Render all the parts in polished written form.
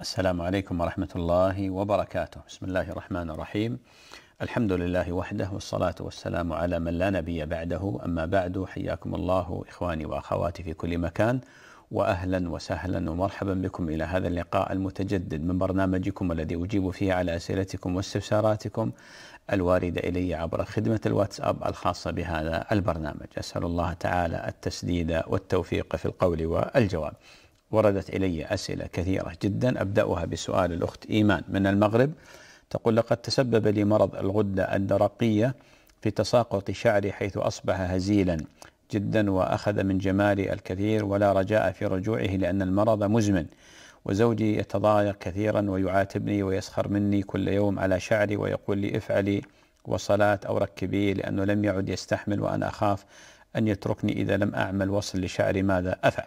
السلام عليكم ورحمة الله وبركاته. بسم الله الرحمن الرحيم. الحمد لله وحده، والصلاة والسلام على من لا نبي بعده. أما بعد، حياكم الله إخواني وأخواتي في كل مكان، وأهلا وسهلا ومرحبا بكم إلى هذا اللقاء المتجدد من برنامجكم الذي أجيب فيه على أسئلتكم واستفساراتكم الواردة إلي عبر خدمة الواتساب الخاصة بهذا البرنامج. أسأل الله تعالى التسديد والتوفيق في القول والجواب. وردت إلي أسئلة كثيرة جدا، أبدأها بسؤال الأخت إيمان من المغرب، تقول: لقد تسبب لي مرض الغدة الدرقية في تساقط شعري، حيث أصبح هزيلا جدا وأخذ من جمالي الكثير، ولا رجاء في رجوعه لأن المرض مزمن، وزوجي يتضايق كثيرا ويعاتبني ويسخر مني كل يوم على شعري، ويقول لي افعلي وصلات أو ركبيه، لأنه لم يعد يستحمل، وأنا أخاف أن يتركني إذا لم أعمل وصل لشعري. ماذا أفعل؟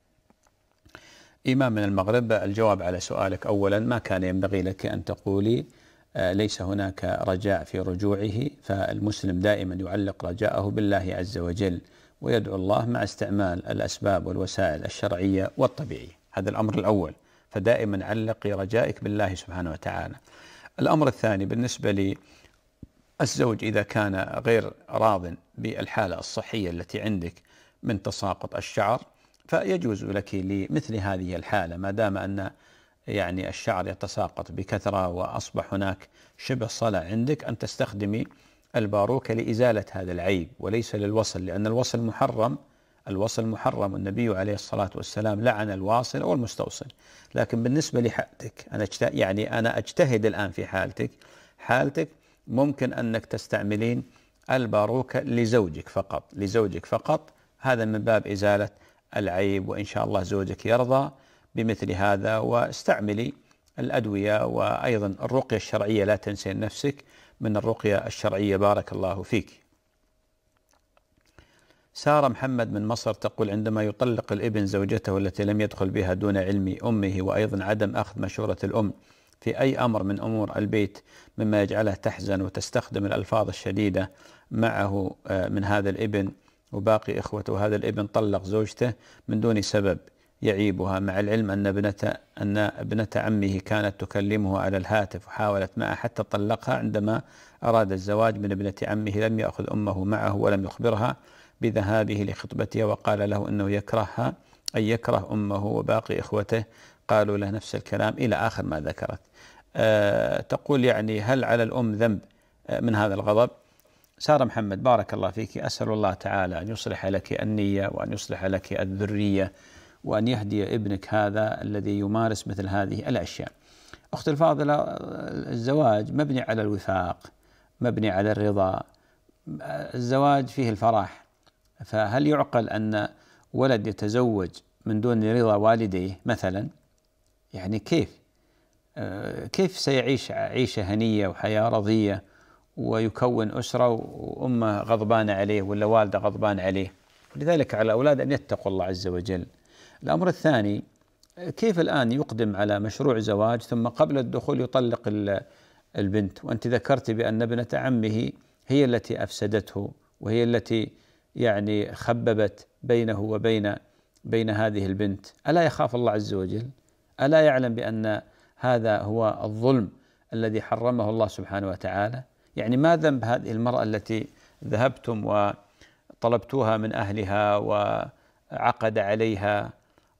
إمام من المغرب، الجواب على سؤالك: أولا، ما كان ينبغي لك أن تقولي ليس هناك رجاء في رجوعه، فالمسلم دائما يعلق رجاءه بالله عز وجل ويدعو الله مع استعمال الأسباب والوسائل الشرعية والطبيعية. هذا الأمر الأول، فدائما علقي رجائك بالله سبحانه وتعالى. الأمر الثاني، بالنسبة للزوج إذا كان غير راض بالحالة الصحية التي عندك من تساقط الشعر، فيجوز لك لمثل هذه الحالة، ما دام أن الشعر يتساقط بكثرة وأصبح هناك شبه صلع عندك، أن تستخدمي الباروكة لإزالة هذا العيب وليس للوصل، لأن الوصل محرم. الوصل محرم، النبي عليه الصلاة والسلام لعن الواصل والمستوصل. لكن بالنسبة لحالتك، أنا أجتهد الآن في حالتك ممكن أنك تستعملين الباروكة لزوجك فقط، هذا من باب إزالة العيب، وإن شاء الله زوجك يرضى بمثل هذا. واستعملي الأدوية وأيضا الرقية الشرعية، لا تنسين نفسك من الرقية الشرعية. بارك الله فيك. سارة محمد من مصر تقول: عندما يطلق الابن زوجته التي لم يدخل بها دون علم أمه، وأيضا عدم أخذ مشورة الأم في أي أمر من أمور البيت، مما يجعلها تحزن وتستخدم الألفاظ الشديدة معه من هذا الابن وباقي إخوته، هذا الابن طلق زوجته من دون سبب يعيبها، مع العلم أن ابنة عمه كانت تكلمه على الهاتف وحاولت معه حتى طلقها. عندما أراد الزواج من ابنة عمه لم يأخذ أمه معه ولم يخبرها بذهابه لخطبتها، وقال له أنه يكرهها، أي يكره أمه، وباقي إخوته قالوا له نفس الكلام، إلى آخر ما ذكرت. تقول: هل على الأم ذنب من هذا الغضب؟ سارة محمد، بارك الله فيك، أسأل الله تعالى أن يصلح لك النية وأن يصلح لك الذرية وأن يهدي ابنك هذا الذي يمارس مثل هذه الأشياء. أختي الفاضلة، الزواج مبني على الوفاق، مبني على الرضا، الزواج فيه الفرح، فهل يعقل أن ولد يتزوج من دون رضا والديه مثلا؟ كيف سيعيش عيشة هنية وحياة رضية ويكون أسرة وأمه غضبان عليه ولا والده غضبان عليه؟ لذلك على الأولاد أن يتقوا الله عز وجل. الأمر الثاني، كيف الآن يقدم على مشروع زواج ثم قبل الدخول يطلق البنت؟ وأنت ذكرت بأن ابنة عمه هي التي أفسدته، وهي التي خببت بينه وبين هذه البنت. ألا يخاف الله عز وجل؟ ألا يعلم بأن هذا هو الظلم الذي حرمه الله سبحانه وتعالى؟ ما ذنب هذه المرأة التي ذهبتم وطلبتوها من أهلها وعقد عليها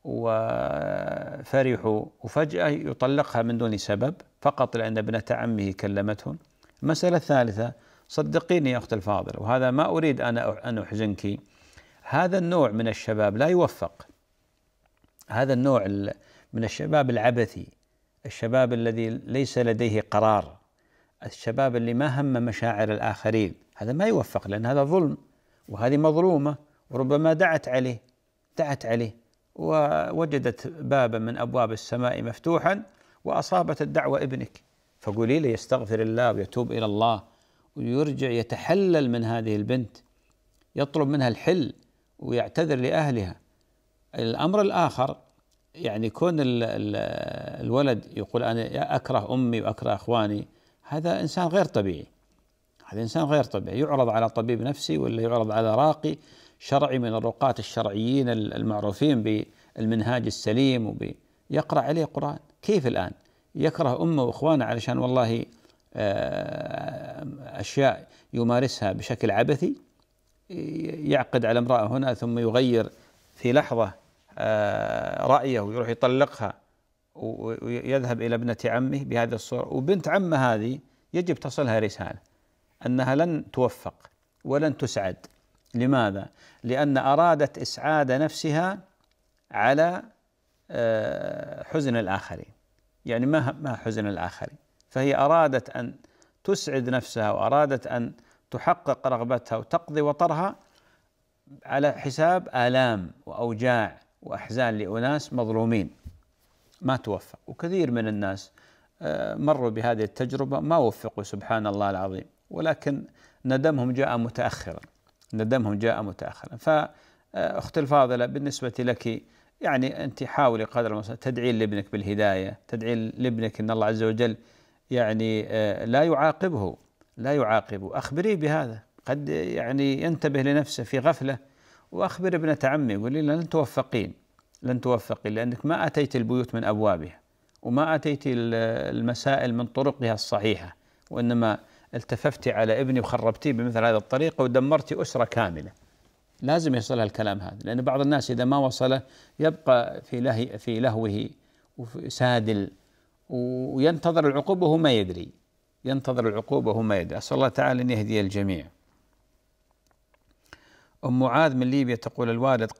وفرحوا، وفجأة يطلقها من دون سبب فقط لأن ابنة عمه كلمتهم؟ المسألة الثالثة، صدقيني يا أخت الفاضلة، وهذا ما أريد أن أحزنك، هذا النوع من الشباب لا يوفق. هذا النوع من الشباب العبثي، الشباب الذي ليس لديه قرار، الشباب اللي ما هم مشاعر الآخرين، هذا ما يوفق، لأن هذا ظلم، وهذه مظلومة، وربما دعت عليه ووجدت بابا من أبواب السماء مفتوحا وأصابت الدعوة ابنك، فقولي له يستغفر الله ويتوب إلى الله ويرجع يتحلل من هذه البنت، يطلب منها الحل ويعتذر لأهلها. الأمر الآخر، كون الولد يقول أنا أكره أمي وأكره أخواني، هذا إنسان غير طبيعي، يعرض على طبيب نفسي ولا يعرض على راقي شرعي من الرقاة الشرعيين المعروفين بالمنهاج السليم، ويقرأ عليه قرآن. كيف الآن يكره أمه وإخوانه علشان والله أشياء يمارسها بشكل عبثي، يعقد على امرأة هنا ثم يغير في لحظة رأيه ويروح يطلقها ويذهب إلى ابنة عمه بهذه الصورة. وبنت عمه هذه يجب تصلها رسالة أنها لن توفق ولن تسعد. لماذا؟ لأن أرادت إسعاد نفسها على حزن الآخرين، يعني ما حزن الآخرين، فهي أرادت أن تسعد نفسها وأرادت أن تحقق رغبتها وتقضي وطرها على حساب آلام وأوجاع وأحزان لأناس مظلومين ما توفق. وكثير من الناس مروا بهذه التجربة ما وفقوا سبحان الله العظيم، ولكن ندمهم جاء متأخرا، ندمهم جاء متأخرا. فأختي الفاضلة بالنسبة لك يعني أنت حاولي قدر المستطاع تدعي لابنك بالهداية، تدعي لابنك أن الله عز وجل يعني لا يعاقبه، لا يعاقبه، أخبريه بهذا، قد يعني ينتبه لنفسه في غفلة. وأخبر ابنة عمي قولي لن توفقين، لن توفقين لأنك ما أتيت البيوت من أبوابها وما أتيت المسائل من طرقها الصحيحة، وإنما التففت على ابني وخربتيه بمثل هذه الطريقة ودمرت أسرة كاملة. لازم يصلها الكلام هذا، لأن بعض الناس إذا ما وصله يبقى في لهوه وسادل وينتظر العقوبة وهو ما يدري، ينتظر العقوبة وهو ما يدري. أسأل الله تعالى أن يهدي الجميع. أم معاذ من ليبيا تقول الوالد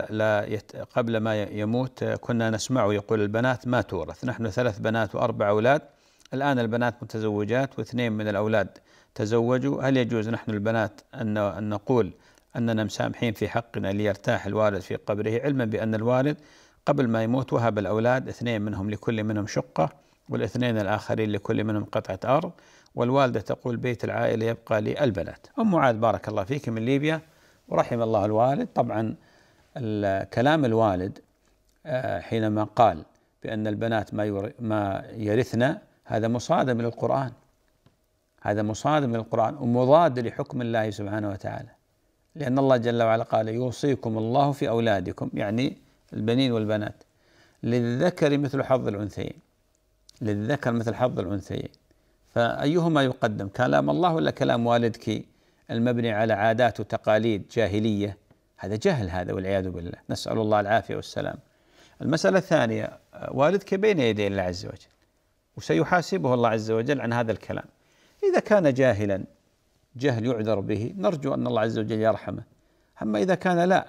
قبل ما يموت كنا نسمعه يقول البنات ما تورث، نحن 3 بنات و4 أولاد، الآن البنات متزوجات و2 من الأولاد تزوجوا، هل يجوز نحن البنات أن نقول أننا مسامحين في حقنا ليرتاح الوالد في قبره، علما بأن الوالد قبل ما يموت وهب الأولاد 2 منهم لكل منهم شقة وال2 الآخرين لكل منهم قطعة أرض، والوالدة تقول بيت العائلة يبقى للبنات. أم معاذ بارك الله فيك من ليبيا ورحم الله الوالد. طبعا كلام الوالد حينما قال بأن البنات ما يرثن هذا مصادم للقرآن، هذا مصادم للقرآن ومضاد لحكم الله سبحانه وتعالى، لأن الله جل وعلا قال يوصيكم الله في أولادكم، يعني البنين والبنات، للذكر مثل حظ الأنثيين، للذكر مثل حظ الأنثيين، فأيهما يقدم، كلام الله ولا كلام والدك المبني على عادات وتقاليد جاهلية؟ هذا جهل هذا والعياذ بالله، نسأل الله العافية والسلام. المسألة الثانية، والدك بين يدي الله عز وجل وسيحاسبه الله عز وجل عن هذا الكلام. إذا كان جاهلا جهل يعذر به نرجو أن الله عز وجل يرحمه، أما إذا كان لا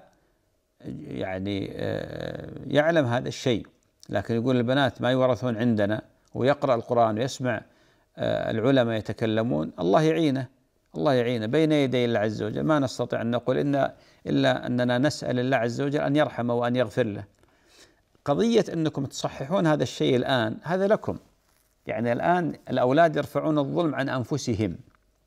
يعني يعلم هذا الشيء لكن يقول البنات ما يورثون عندنا ويقرأ القرآن ويسمع العلماء يتكلمون، الله يعينه، الله يعينه بين يدي الله عز وجل. ما نستطيع أن نقول إلا أننا نسأل الله عز وجل أن يرحمه وأن يغفر له. قضية أنكم تصححون هذا الشيء الآن هذا لكم، يعني الآن الأولاد يرفعون الظلم عن أنفسهم،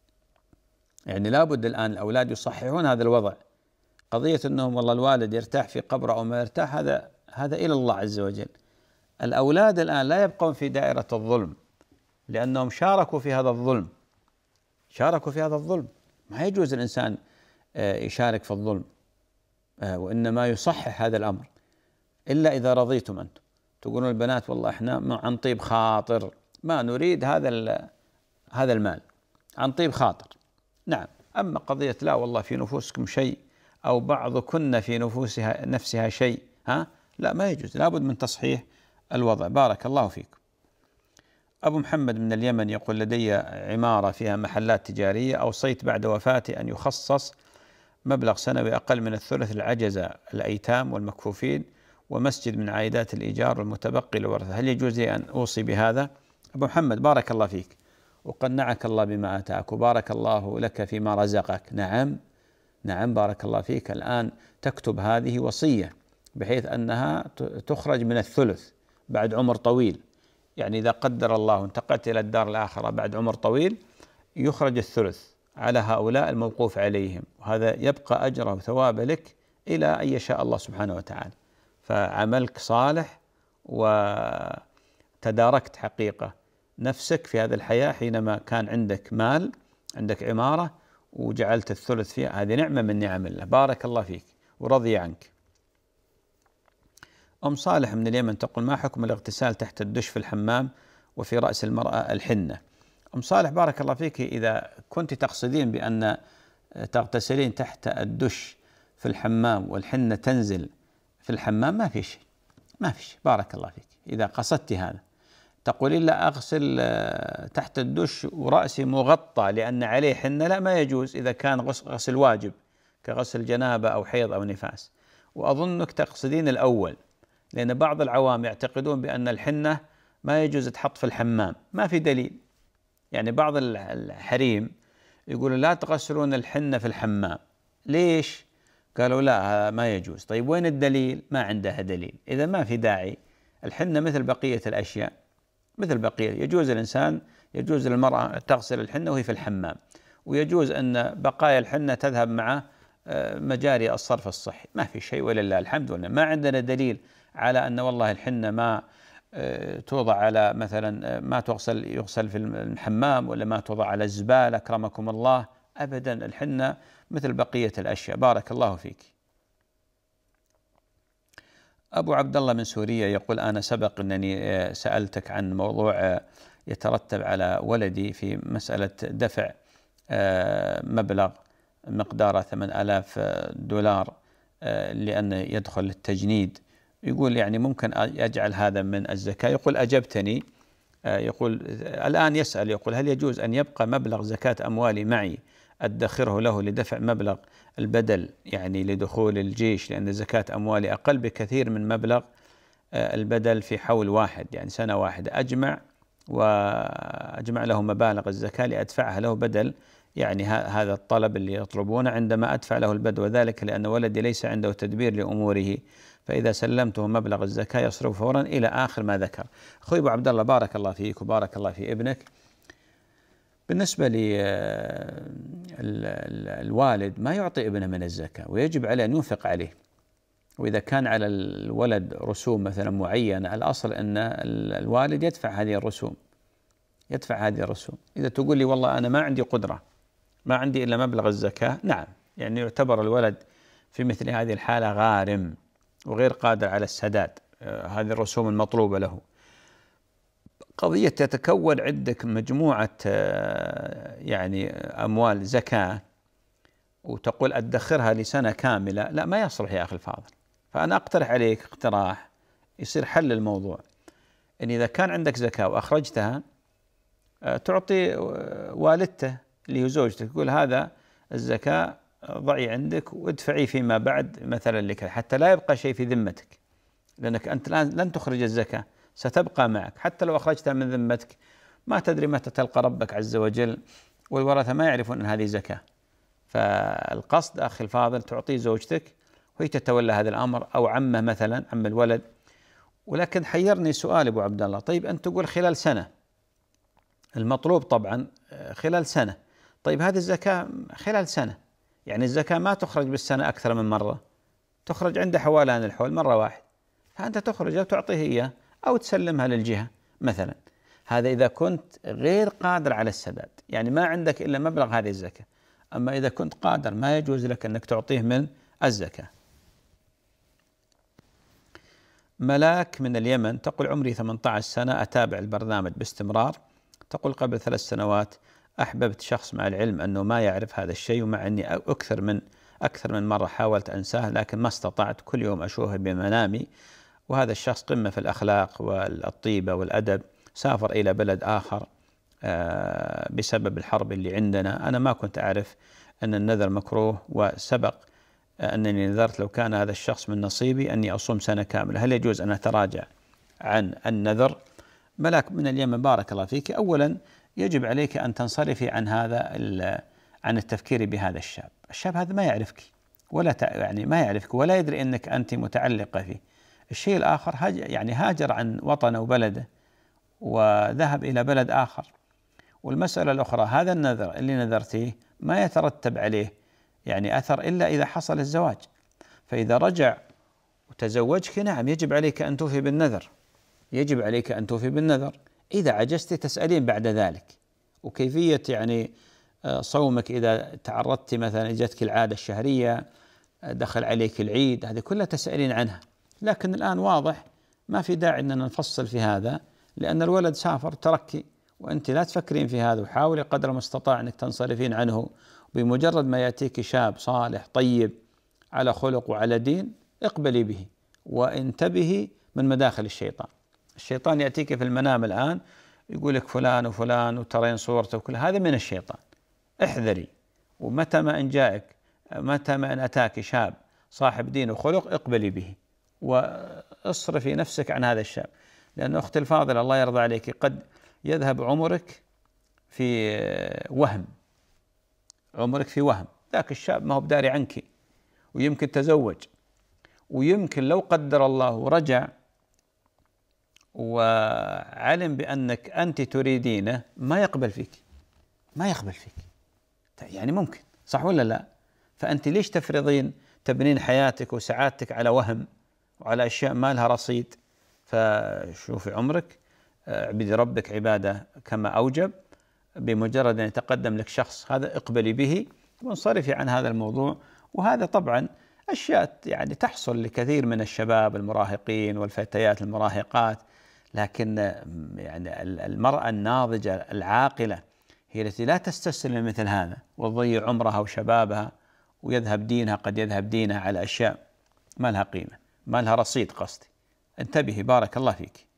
يعني لابد الآن الأولاد يصححون هذا الوضع. قضية أنهم والله الوالد يرتاح في قبره أو ما يرتاح هذا إلى الله عز وجل. الأولاد الآن لا يبقون في دائرة الظلم لأنهم شاركوا في هذا الظلم، شاركوا في هذا الظلم. ما يجوز الإنسان يشارك في الظلم، وإنما يصحح هذا الأمر إلا إذا رضيتم أنتم تقولون البنات والله إحنا عن طيب خاطر ما نريد هذا المال عن طيب خاطر، نعم. أما قضية لا والله في نفوسكم شيء أو بعضكن في نفسها شيء، لا ما يجوز، لابد من تصحيح الوضع. بارك الله فيكم. أبو محمد من اليمن يقول لدي عمارة فيها محلات تجارية، أوصيت بعد وفاتي أن يخصص مبلغ سنوي أقل من الثلث للعجزة الأيتام والمكفوفين ومسجد من عائدات الإيجار والمتبقي للورثة، هل يجوز لي أن أوصي بهذا؟ أبو محمد بارك الله فيك وقنعك الله بما آتاك وبارك الله لك فيما رزقك. نعم نعم بارك الله فيك. الآن تكتب هذه وصية بحيث أنها تخرج من الثلث بعد عمر طويل، يعني إذا قدر الله انتقلت إلى الدار الآخرة بعد عمر طويل يخرج الثلث على هؤلاء الموقوف عليهم، وهذا يبقى أجره وثوابه لك إلى أن يشاء الله سبحانه وتعالى. فعملك صالح وتداركت حقيقة نفسك في هذه الحياة حينما كان عندك مال، عندك عمارة وجعلت الثلث فيها، هذه نعمة من نعم الله. بارك الله فيك ورضي عنك. أم صالح من اليمن تقول: ما حكم الاغتسال تحت الدش في الحمام وفي رأس المرأة الحنة؟ أم صالح بارك الله فيك، إذا كنت تقصدين بأن تغتسلين تحت الدش في الحمام والحنة تنزل في الحمام ما في شيء، ما في شيء، بارك الله فيك. إذا قصدت هذا تقولين لا أغسل تحت الدش ورأسي مغطى لأن عليه حنة، لا، ما يجوز إذا كان غسل واجب كغسل جنابة أو حيض أو نفاس. وأظنك تقصدين الأول، لأن بعض العوام يعتقدون بأن الحنة ما يجوز تحط في الحمام، ما في دليل. يعني بعض الحريم يقولوا لا تغسلون الحنة في الحمام، ليش؟ قالوا لا ما يجوز. طيب وين الدليل؟ ما عندها دليل. إذا ما في داعي، الحنة مثل بقية الأشياء، مثل بقية، يجوز للمرأة تغسل الحنة وهي في الحمام، ويجوز أن بقايا الحنة تذهب مع مجاري الصرف الصحي، ما في شيء ولله الحمد. ولا ما عندنا دليل على أن والله الحنة ما توضع على مثلا ما يغسل في الحمام، ولا ما توضع على الزبالة أكرمكم الله، أبدا، الحنة مثل بقية الأشياء. بارك الله فيك. أبو عبد الله من سوريا يقول: أنا سبق أنني سألتك عن موضوع يترتب على ولدي في مسألة دفع مبلغ مقداره $8000 لأن يدخل التجنيد. يقول يعني ممكن أجعل هذا من الزكاة؟ يقول: أجبتني. يقول الآن يسأل، يقول: هل يجوز أن يبقى مبلغ زكاة أموالي معي أدخره له لدفع مبلغ البدل، يعني لدخول الجيش، لأن زكاة أموالي أقل بكثير من مبلغ البدل في حول واحد، يعني سنة واحدة، وأجمع له مبالغ الزكاة لأدفعها له بدل يعني هذا الطلب اللي يطلبونه عندما أدفع له البدل، وذلك لأن ولدي ليس عنده تدبير لأموره، فإذا سلمته مبلغ الزكاة يصرف فورا، إلى آخر ما ذكر. أخوي أبو عبد الله بارك الله فيك وبارك الله في ابنك. بالنسبة للوالد ما يعطي ابنه من الزكاة، ويجب عليه أن ينفق عليه. وإذا كان على الولد رسوم مثلا معينة، الأصل أن الوالد يدفع هذه الرسوم، إذا تقول لي والله أنا ما عندي قدرة، ما عندي إلا مبلغ الزكاة، نعم، يعني يعتبر الولد في مثل هذه الحالة غارم وغير قادر على السداد هذه الرسوم المطلوبة له. قضية تتكون عندك مجموعة يعني أموال زكاة وتقول أدخرها لسنة كاملة، لا، ما يصلح يا أخي الفاضل. فأنا أقترح عليك اقتراح يصير حل الموضوع، إن إذا كان عندك زكاة وأخرجتها تعطي والدته اللي هي زوجتك، تقول هذا الزكاة ضعي عندك وادفعي فيما بعد مثلا لك، حتى لا يبقى شيء في ذمتك، لأنك أنت الآن لن تخرج الزكاة، ستبقى معك. حتى لو أخرجتها من ذمتك ما تدري متى تلقى ربك عز وجل، والورثة ما يعرفون أن هذه زكاة. فالقصد أخي الفاضل تعطيه زوجتك وهي تتولى هذا الأمر، أو عمه مثلا، عم الولد. ولكن حيرني سؤال أبو عبد الله، طيب أنت تقول خلال سنة، المطلوب طبعا خلال سنة، طيب هذه الزكاة خلال سنة، يعني الزكاة ما تخرج بالسنة أكثر من مرة، تخرج عند حولان الحول مرة واحد، فأنت تخرجها وتعطيه إياه أو تسلمها للجهة مثلا. هذا إذا كنت غير قادر على السداد، يعني ما عندك إلا مبلغ هذه الزكاة. أما إذا كنت قادر ما يجوز لك أنك تعطيه من الزكاة. ملاك من اليمن تقول: عمري 18 سنة، أتابع البرنامج باستمرار. تقول: قبل 3 سنوات أحببت شخص مع العلم أنه ما يعرف هذا الشيء، ومع أني أكثر من مرة حاولت أنساه لكن ما استطعت، كل يوم أشوفه بمنامي، وهذا الشخص قمة في الأخلاق والطيبة والأدب، سافر إلى بلد آخر بسبب الحرب اللي عندنا. أنا ما كنت أعرف أن النذر مكروه، وسبق أنني نذرت لو كان هذا الشخص من نصيبي أني أصوم سنة كاملة، هل يجوز أن أتراجع عن النذر؟ ملاك من اليمن بارك الله فيك، أولا يجب عليك أن تنصرفي عن التفكير بهذا الشاب هذا ما يعرفك يعني ما يعرفك ولا يدري أنك أنت متعلقة فيه. الشيء الآخر يعني هاجر عن وطنه وبلده وذهب إلى بلد آخر. والمسألة الأخرى، هذا النذر اللي نذرتيه ما يترتب عليه يعني أثر إلا إذا حصل الزواج، فإذا رجع وتزوجك نعم يجب عليك أن توفي بالنذر، إذا عجزت تسألين بعد ذلك. وكيفية يعني صومك إذا تعرضت مثلا جاتك العادة الشهرية، دخل عليك العيد، هذه كلها تسألين عنها. لكن الآن واضح ما في داعي أننا نفصل في هذا، لأن الولد سافر تركي، وأنت لا تفكرين في هذا، وحاولي قدر المستطاع أنك تنصرفين عنه. بمجرد ما يأتيك شاب صالح طيب على خلق وعلى دين اقبلي به، وانتبهي من مداخل الشيطان. الشيطان يأتيك في المنام الآن يقول لك فلان وفلان وترين صورته وكل هذا من الشيطان، احذري. ومتى ما إن جاءك، متى ما إن أتاك شاب صاحب دين وخلق اقبلي به، واصرفي نفسك عن هذا الشاب. لأن أختي الفاضلة الله يرضى عليك، قد يذهب عمرك في وهم، عمرك في وهم. ذاك الشاب ما هو بداري عنك، ويمكن تزوج، ويمكن لو قدر الله ورجع وعلم بأنك أنت تريدينه ما يقبل فيك، ما يقبل فيك، يعني ممكن، صح ولا لا؟ فأنت ليش تفرضين تبنين حياتك وسعادتك على وهم وعلى أشياء ما لها رصيد؟ فشوفي عمرك، اعبدي ربك عبادة كما أوجب. بمجرد أن يتقدم لك شخص هذا اقبلي به وانصرفي عن هذا الموضوع. وهذا طبعا أشياء يعني تحصل لكثير من الشباب المراهقين والفتيات المراهقات، لكن يعني المرأة الناضجة العاقلة هي التي لا تستسلم مثل هذا وتضيع عمرها وشبابها ويذهب دينها، قد يذهب دينها على أشياء ما لها قيمة، ما لها رصيد. قصدي انتبهي، بارك الله فيك.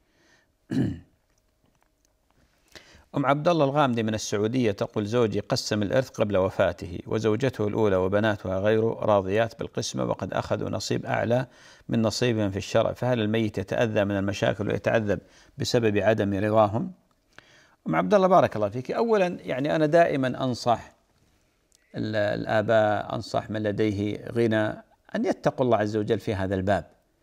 أم عبد الله الغامدي من السعودية تقول: زوجي قسم الإرث قبل وفاته، وزوجته الأولى وبناتها غير راضيات بالقسمة، وقد أخذوا نصيب أعلى من نصيبهم في الشرع، فهل الميت يتأذى من المشاكل ويتعذب بسبب عدم رضاهم؟ أم عبد الله بارك الله فيك، أولا يعني أنا دائما أنصح الآباء، أنصح من لديه غنى أن يتقوا الله عز وجل في هذا الباب،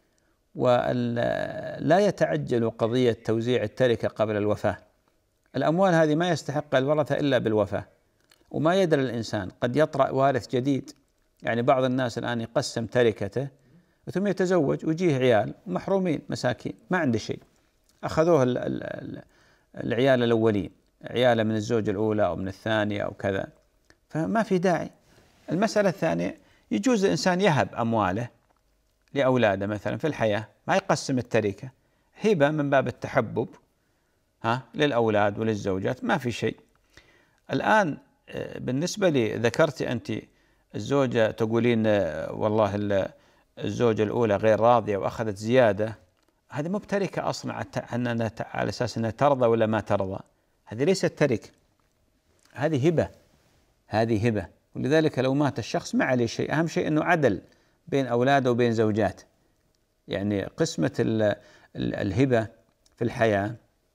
ولا يتعجلوا قضية توزيع التركة قبل الوفاة. الأموال هذه ما يستحق الورثة إلا بالوفاة، وما يدري الإنسان قد يطرأ وارث جديد. يعني بعض الناس الآن يقسم تركته ثم يتزوج ويجيه عيال محرومين مساكين ما عنده شيء، أخذوه العيال الأولين، عياله من الزوجة الأولى أو من الثانية أو كذا، فما في داعي. المسألة الثانية، يجوز الإنسان يهب أمواله لأولاده مثلا في الحياة، ما يقسم التركة، هبة من باب التحبب للأولاد وللزوجات، ما في شيء. الآن بالنسبة لي ذكرت أنت الزوجة تقولين والله الزوجة الأولى غير راضية وأخذت زيادة، هذه مو بتركة أصلا على أساس أنها ترضى ولا ما ترضى، هذه ليست تركة، هذه هبة، هذه هبة. ولذلك لو مات الشخص ما عليه شيء، أهم شيء أنه عدل بين أولاده وبين زوجاته. يعني قسمة الهبة في الحياة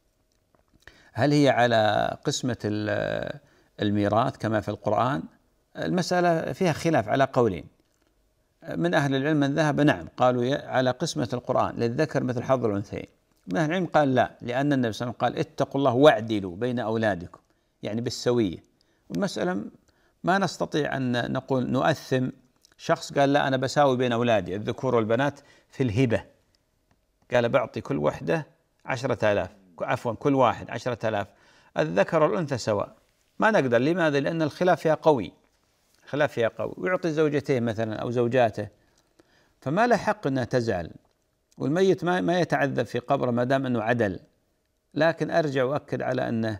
هل هي على قسمة الميراث كما في القرآن؟ المسألة فيها خلاف على قولين. من أهل العلم من ذهب نعم، قالوا على قسمة القرآن للذكر مثل حظ الأنثيين. من أهل العلم قال لا، لأن النبي صلى الله عليه وسلم قال: اتقوا الله واعدلوا بين أولادكم، يعني بالسوية. والمسألة ما نستطيع أن نقول نؤثم شخص قال لا أنا بساوي بين أولادي الذكور والبنات في الهبة، قال بعطي كل وحدة 10,000، عفوا كل واحد 10,000، الذكر والأنثى سواء، ما نقدر. لماذا؟ لأن الخلاف فيها قوي، خلاف فيها قوي، ويعطي زوجته مثلا أو زوجاته، فما له حق أنها تزعل، والميت ما يتعذب في قبره ما دام أنه عدل. لكن أرجع وأكد على أنه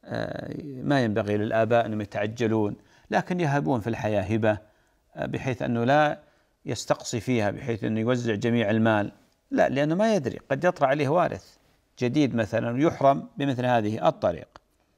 ما ينبغي للآباء أنهم يتعجلون، لكن يهبون في الحياة هبة بحيث أنه لا يستقصي فيها بحيث أنه يوزع جميع المال، لا، لأنه ما يدري قد يطرأ عليه وارث جديد مثلا ويحرم بمثل هذه الطريق.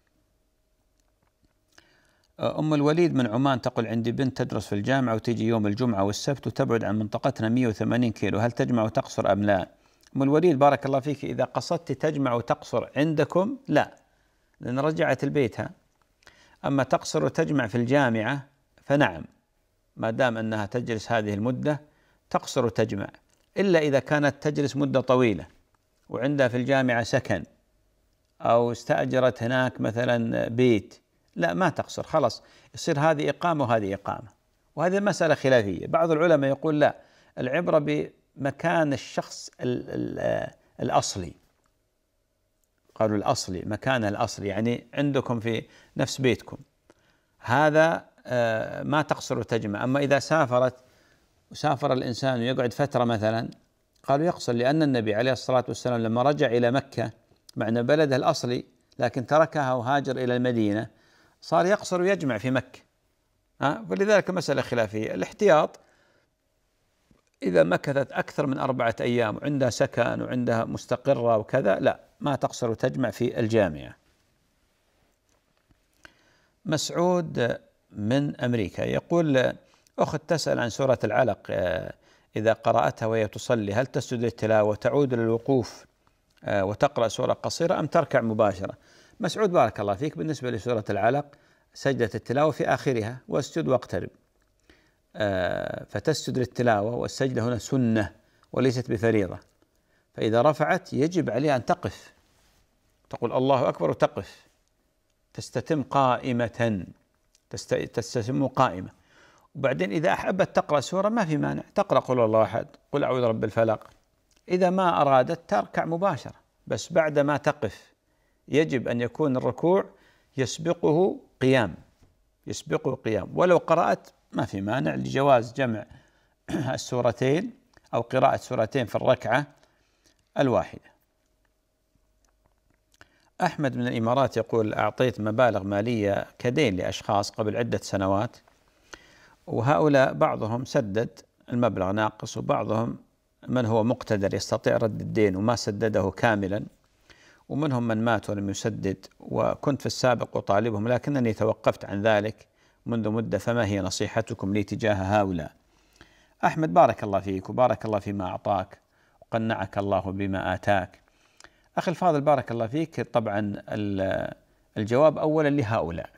أم الوليد من عمان تقول: عندي بنت تدرس في الجامعة وتيجي يوم الجمعة والسبت وتبعد عن منطقتنا 180 كيلو، هل تجمع وتقصر أم لا؟ أم الوليد بارك الله فيك، إذا قصدت تجمع وتقصر عندكم لا، لأن رجعت لبيتها. أما تقصر وتجمع في الجامعة فنعم، ما دام أنها تجلس هذه المدة تقصر وتجمع، إلا إذا كانت تجلس مدة طويلة وعندها في الجامعة سكن أو استأجرت هناك مثلا بيت، لا ما تقصر، خلاص يصير هذه إقامة وهذه إقامة. وهذه مسألة خلافية، بعض العلماء يقول لا، العبرة بمكان الشخص الأصلي، قالوا الأصلي، مكانه الأصلي، يعني عندكم في نفس بيتكم، هذا ما تقصر وتجمع. أما إذا سافر الإنسان ويقعد فترة مثلا قالوا يقصر، لأن النبي عليه الصلاة والسلام لما رجع إلى مكة مع أن بلده الأصلي لكن تركها وهاجر إلى المدينة صار يقصر ويجمع في مكة. ولذلك مسألة خلافية. الاحتياط إذا مكثت أكثر من 4 أيام وعندها سكن وعندها مستقرة وكذا لا، ما تقصر وتجمع في الجامعة. مسعود من أمريكا يقول: أخت تسأل عن سورة العلق، إذا قرأتها وهي تصلي هل تسجد للتلاوة وتعود للوقوف وتقرأ سورة قصيرة أم تركع مباشرة؟ مسعود بارك الله فيك، بالنسبة لسورة العلق سجدة التلاوة في آخرها واسجد واقترب، فتسجد للتلاوة، والسجدة هنا سنة وليست بفريضة، فإذا رفعت يجب عليها أن تقف، تقول الله أكبر وتقف، تستتم قائمة، تستتم قائمة. وبعدين إذا أحبت تقرأ سورة ما في مانع، تقرأ قل الله أحد، قل أعوذ برب الفلق. إذا ما أرادت تركع مباشرة، بس بعد ما تقف يجب أن يكون الركوع يسبقه قيام، يسبقه قيام. ولو قرأت ما في مانع لجواز جمع السورتين أو قراءة سورتين في الركعة الواحدة. أحمد من الإمارات يقول: أعطيت مبالغ مالية كدين لأشخاص قبل عدة سنوات، وهؤلاء بعضهم سدد المبلغ ناقص، وبعضهم من هو مقتدر يستطيع رد الدين وما سدده كاملا، ومنهم من مات ولم يسدد، وكنت في السابق أطالبهم لكنني توقفت عن ذلك منذ مدة، فما هي نصيحتكم لي تجاه هؤلاء؟ أحمد بارك الله فيك وبارك الله فيما أعطاك وقنعك الله بما آتاك. أخي الفاضل بارك الله فيك، طبعا الجواب أولا لهؤلاء،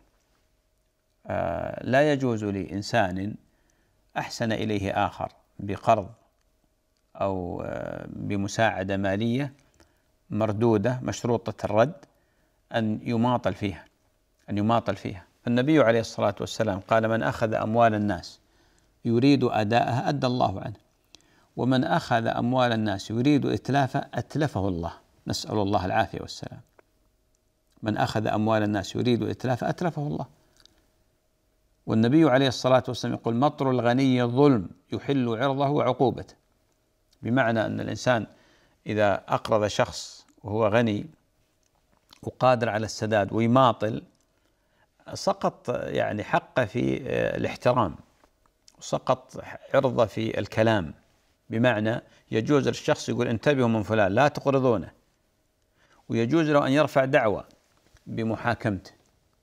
لا يجوز لإنسان أحسن إليه آخر بقرض أو بمساعدة مالية مردودة مشروطة الرد أن يماطل فيها، أن يماطل فيها. النبي عليه الصلاة والسلام قال: من أخذ أموال الناس يريد أداءها أدى الله عنه، ومن أخذ أموال الناس يريد إتلافها أتلفه الله، نسأل الله العافية والسلام. من أخذ أموال الناس يريد إتلافها أتلفه الله. والنبي عليه الصلاة والسلام يقول: مطر الغني ظلم يحل عرضه وعقوبته، بمعنى أن الإنسان إذا أقرض شخص وهو غني وقادر على السداد ويماطل، سقط يعني حقه في الاحترام، وسقط عرضه في الكلام، بمعنى يجوز للشخص يقول: انتبهوا من فلان لا تقرضونه، ويجوز له أن يرفع دعوة بمحاكمته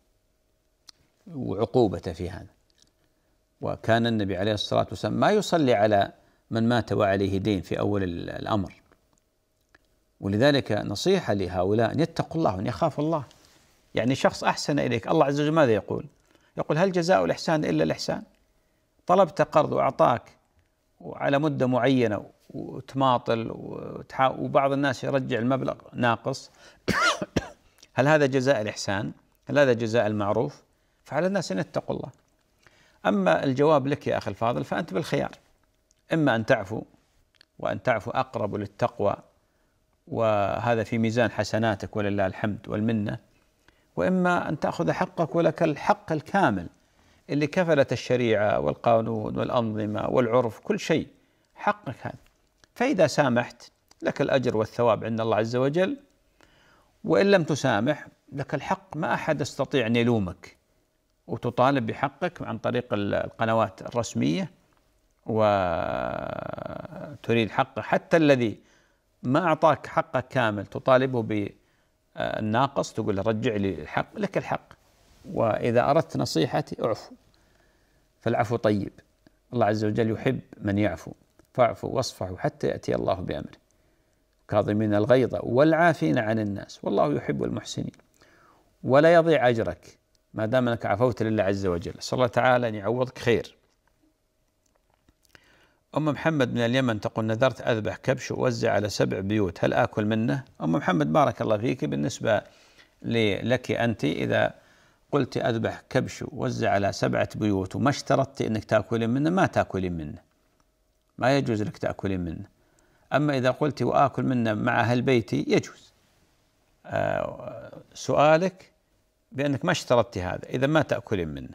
وعقوبته في هذا. وكان النبي عليه الصلاة والسلام ما يصلي على من مات وعليه دين في أول الأمر. ولذلك نصيحة لهؤلاء أن يتقوا الله وأن يخافوا الله. يعني شخص أحسن إليك، الله عز وجل ماذا يقول؟ يقول: هل جزاء الإحسان إلا الإحسان؟ طلبت قرض وأعطاك وعلى مدة معينة وتماطل وبعض الناس يرجع المبلغ ناقص، هل هذا جزاء الإحسان؟ هل هذا جزاء المعروف؟ فعلى الناس أن يتقوا الله. أما الجواب لك يا أخي الفاضل فأنت بالخيار، إما أن تعفو، وأن تعفو أقرب للتقوى، وهذا في ميزان حسناتك ولله الحمد والمنة، وإما أن تأخذ حقك ولك الحق الكامل اللي كفلت الشريعة والقانون والأنظمة والعرف، كل شيء حقك هذا. فإذا سامحت لك الأجر والثواب عند الله عز وجل، وإن لم تسامح لك الحق، ما أحد يستطيع أن يلومك، وتطالب بحقك عن طريق القنوات الرسمية وتريد حقه. حتى الذي ما أعطاك حقك كامل تطالبه بالناقص، تقول له رجع لي الحق، لك الحق. وإذا أردت نصيحتي اعفو، فالعفو طيب، الله عز وجل يحب من يعفو، فاعفوا واصفحوا حتى يأتي الله بأمره، كاظمين الغيظ والعافين عن الناس والله يحب المحسنين. ولا يضيع أجرك ما دام أنك عفوت لله عز وجل، أسأل الله تعالى أن يعوضك خير. أم محمد من اليمن تقول: نذرت أذبح كبش وأوزع على 7 بيوت، هل آكل منه؟ أم محمد بارك الله فيك، بالنسبة لك أنت إذا قلت أذبح كبش ووزع على 7 بيوت وما اشترطت أنك تأكلين منه، ما تأكلين منه، ما يجوز لك تأكلين منه. أما إذا قلت وآكل منه مع أهل بيتي يجوز. سؤالك بأنك ما اشترطت هذا، إذا ما تأكلين منه.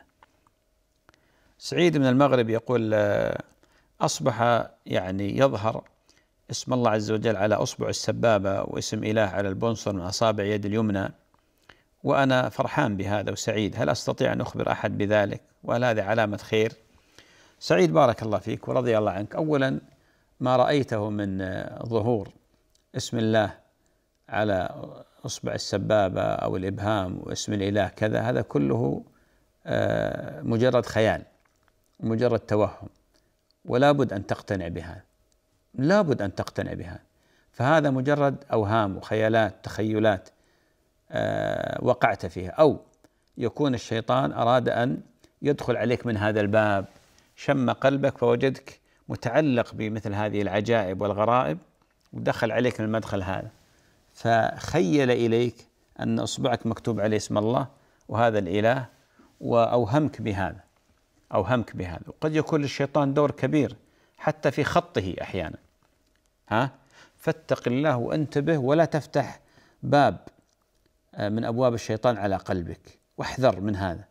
سعيد من المغرب يقول: أصبح يعني يظهر اسم الله عز وجل على أصبع السبابة واسم إله على البنصر من أصابع يد اليمنى، وأنا فرحان بهذا وسعيد، هل أستطيع أن أخبر أحد بذلك؟ وهل هذه علامة خير؟ سعيد بارك الله فيك ورضي الله عنك. أولا ما رأيته من ظهور اسم الله على أصبع السبابة أو الإبهام واسم الإله كذا، هذا كله مجرد خيال، مجرد توهم، ولا بد أن تقتنع بها، لا بد أن تقتنع بها. فهذا مجرد أوهام وخيالات تخيلات وقعت فيها، أو يكون الشيطان أراد أن يدخل عليك من هذا الباب، شم قلبك فوجدك متعلق بمثل هذه العجائب والغرائب ودخل عليك من المدخل هذا، فخيل إليك أن إصبعك مكتوب عليه اسم الله وهذا الإله، وأوهمك بهذا، أوهمك بهذا. وقد يكون للشيطان دور كبير حتى في خطه أحيانا. فاتق الله وانتبه، ولا تفتح باب من أبواب الشيطان على قلبك، واحذر من هذا.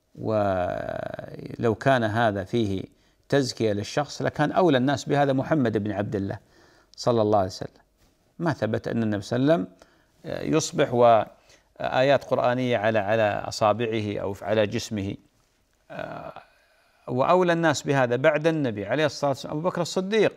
ولو كان هذا فيه تزكية للشخص لكان أولى الناس بهذا محمد بن عبد الله صلى الله عليه وسلم. ما ثبت أن النبي صلى الله عليه وسلم يصبح وآيات قرآنية على أصابعه أو على جسمه. وأولى الناس بهذا بعد النبي عليه الصلاة والسلام أبو بكر الصديق،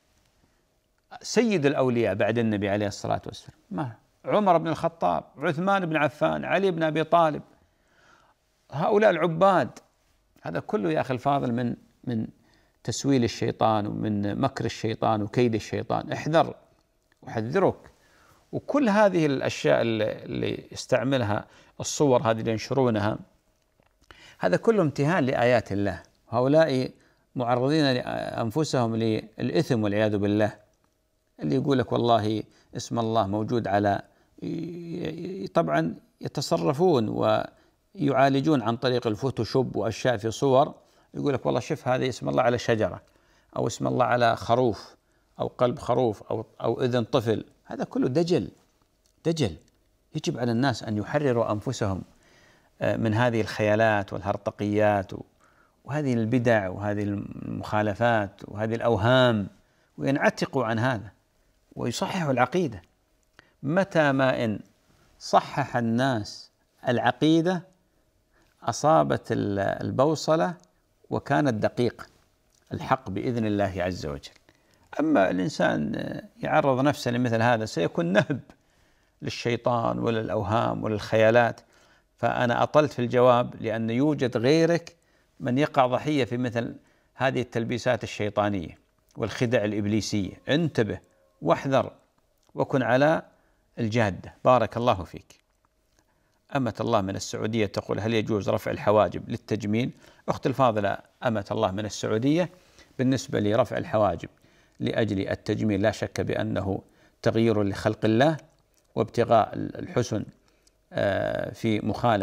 سيد الأولياء بعد النبي عليه الصلاة والسلام، ما عمر بن الخطاب، عثمان بن عفان، علي بن أبي طالب، هؤلاء العباد. هذا كله يا أخي الفاضل من تسويل الشيطان ومن مكر الشيطان وكيد الشيطان. احذر، أحذرك. وكل هذه الأشياء اللي يستعملها الصور هذه اللي ينشرونها، هذا كله امتهان لآيات الله. هؤلاء معرضين أنفسهم للإثم والعياذ بالله. اللي يقول لك والله اسم الله موجود على، طبعا يتصرفون ويعالجون عن طريق الفوتوشوب وأشياء في صور، يقول لك والله شوف هذا اسم الله على شجرة، أو اسم الله على خروف أو قلب خروف أو إذن طفل. هذا كله دجل، دجل. يجب على الناس أن يحرروا أنفسهم من هذه الخيالات والهرطقيات وهذه البدع وهذه المخالفات وهذه الأوهام، وينعتقوا عن هذا ويصححوا العقيدة. متى ما إن صحح الناس العقيدة أصابت البوصلة وكانت دقيقة الحق بإذن الله عز وجل. أما الإنسان يعرض نفسه لمثل هذا سيكون نهب للشيطان وللأوهام وللخيالات. فأنا أطلت في الجواب لأن يوجد غيرك من يقع ضحية في مثل هذه التلبيسات الشيطانية والخدع الإبليسية. انتبه واحذر وكن على الجادة. بارك الله فيك. أمة الله من السعودية تقول هل يجوز رفع الحواجب للتجميل؟ أخت الفاضلة أمة الله من السعودية، بالنسبة لرفع الحواجب لأجل التجميل لا شك بأنه تغيير لخلق الله وابتغاء الحسن في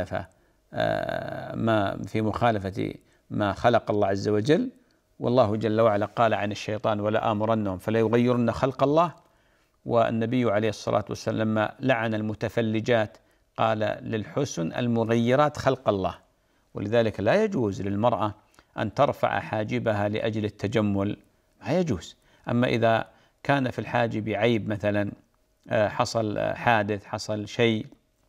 مخالفة ما خلق الله عز وجل. والله جل وعلا قال عن الشيطان ولا آمرنهم فلا يغيرن خلق الله. والنبي عليه الصلاة والسلام لما لعن المتفلجات قال للحسن المغيرات خلق الله. ولذلك لا يجوز للمرأة أن ترفع حاجبها لأجل التجمل، ما يجوز. أما إذا كان في الحاجب عيب، مثلا حصل حادث، حصل شيء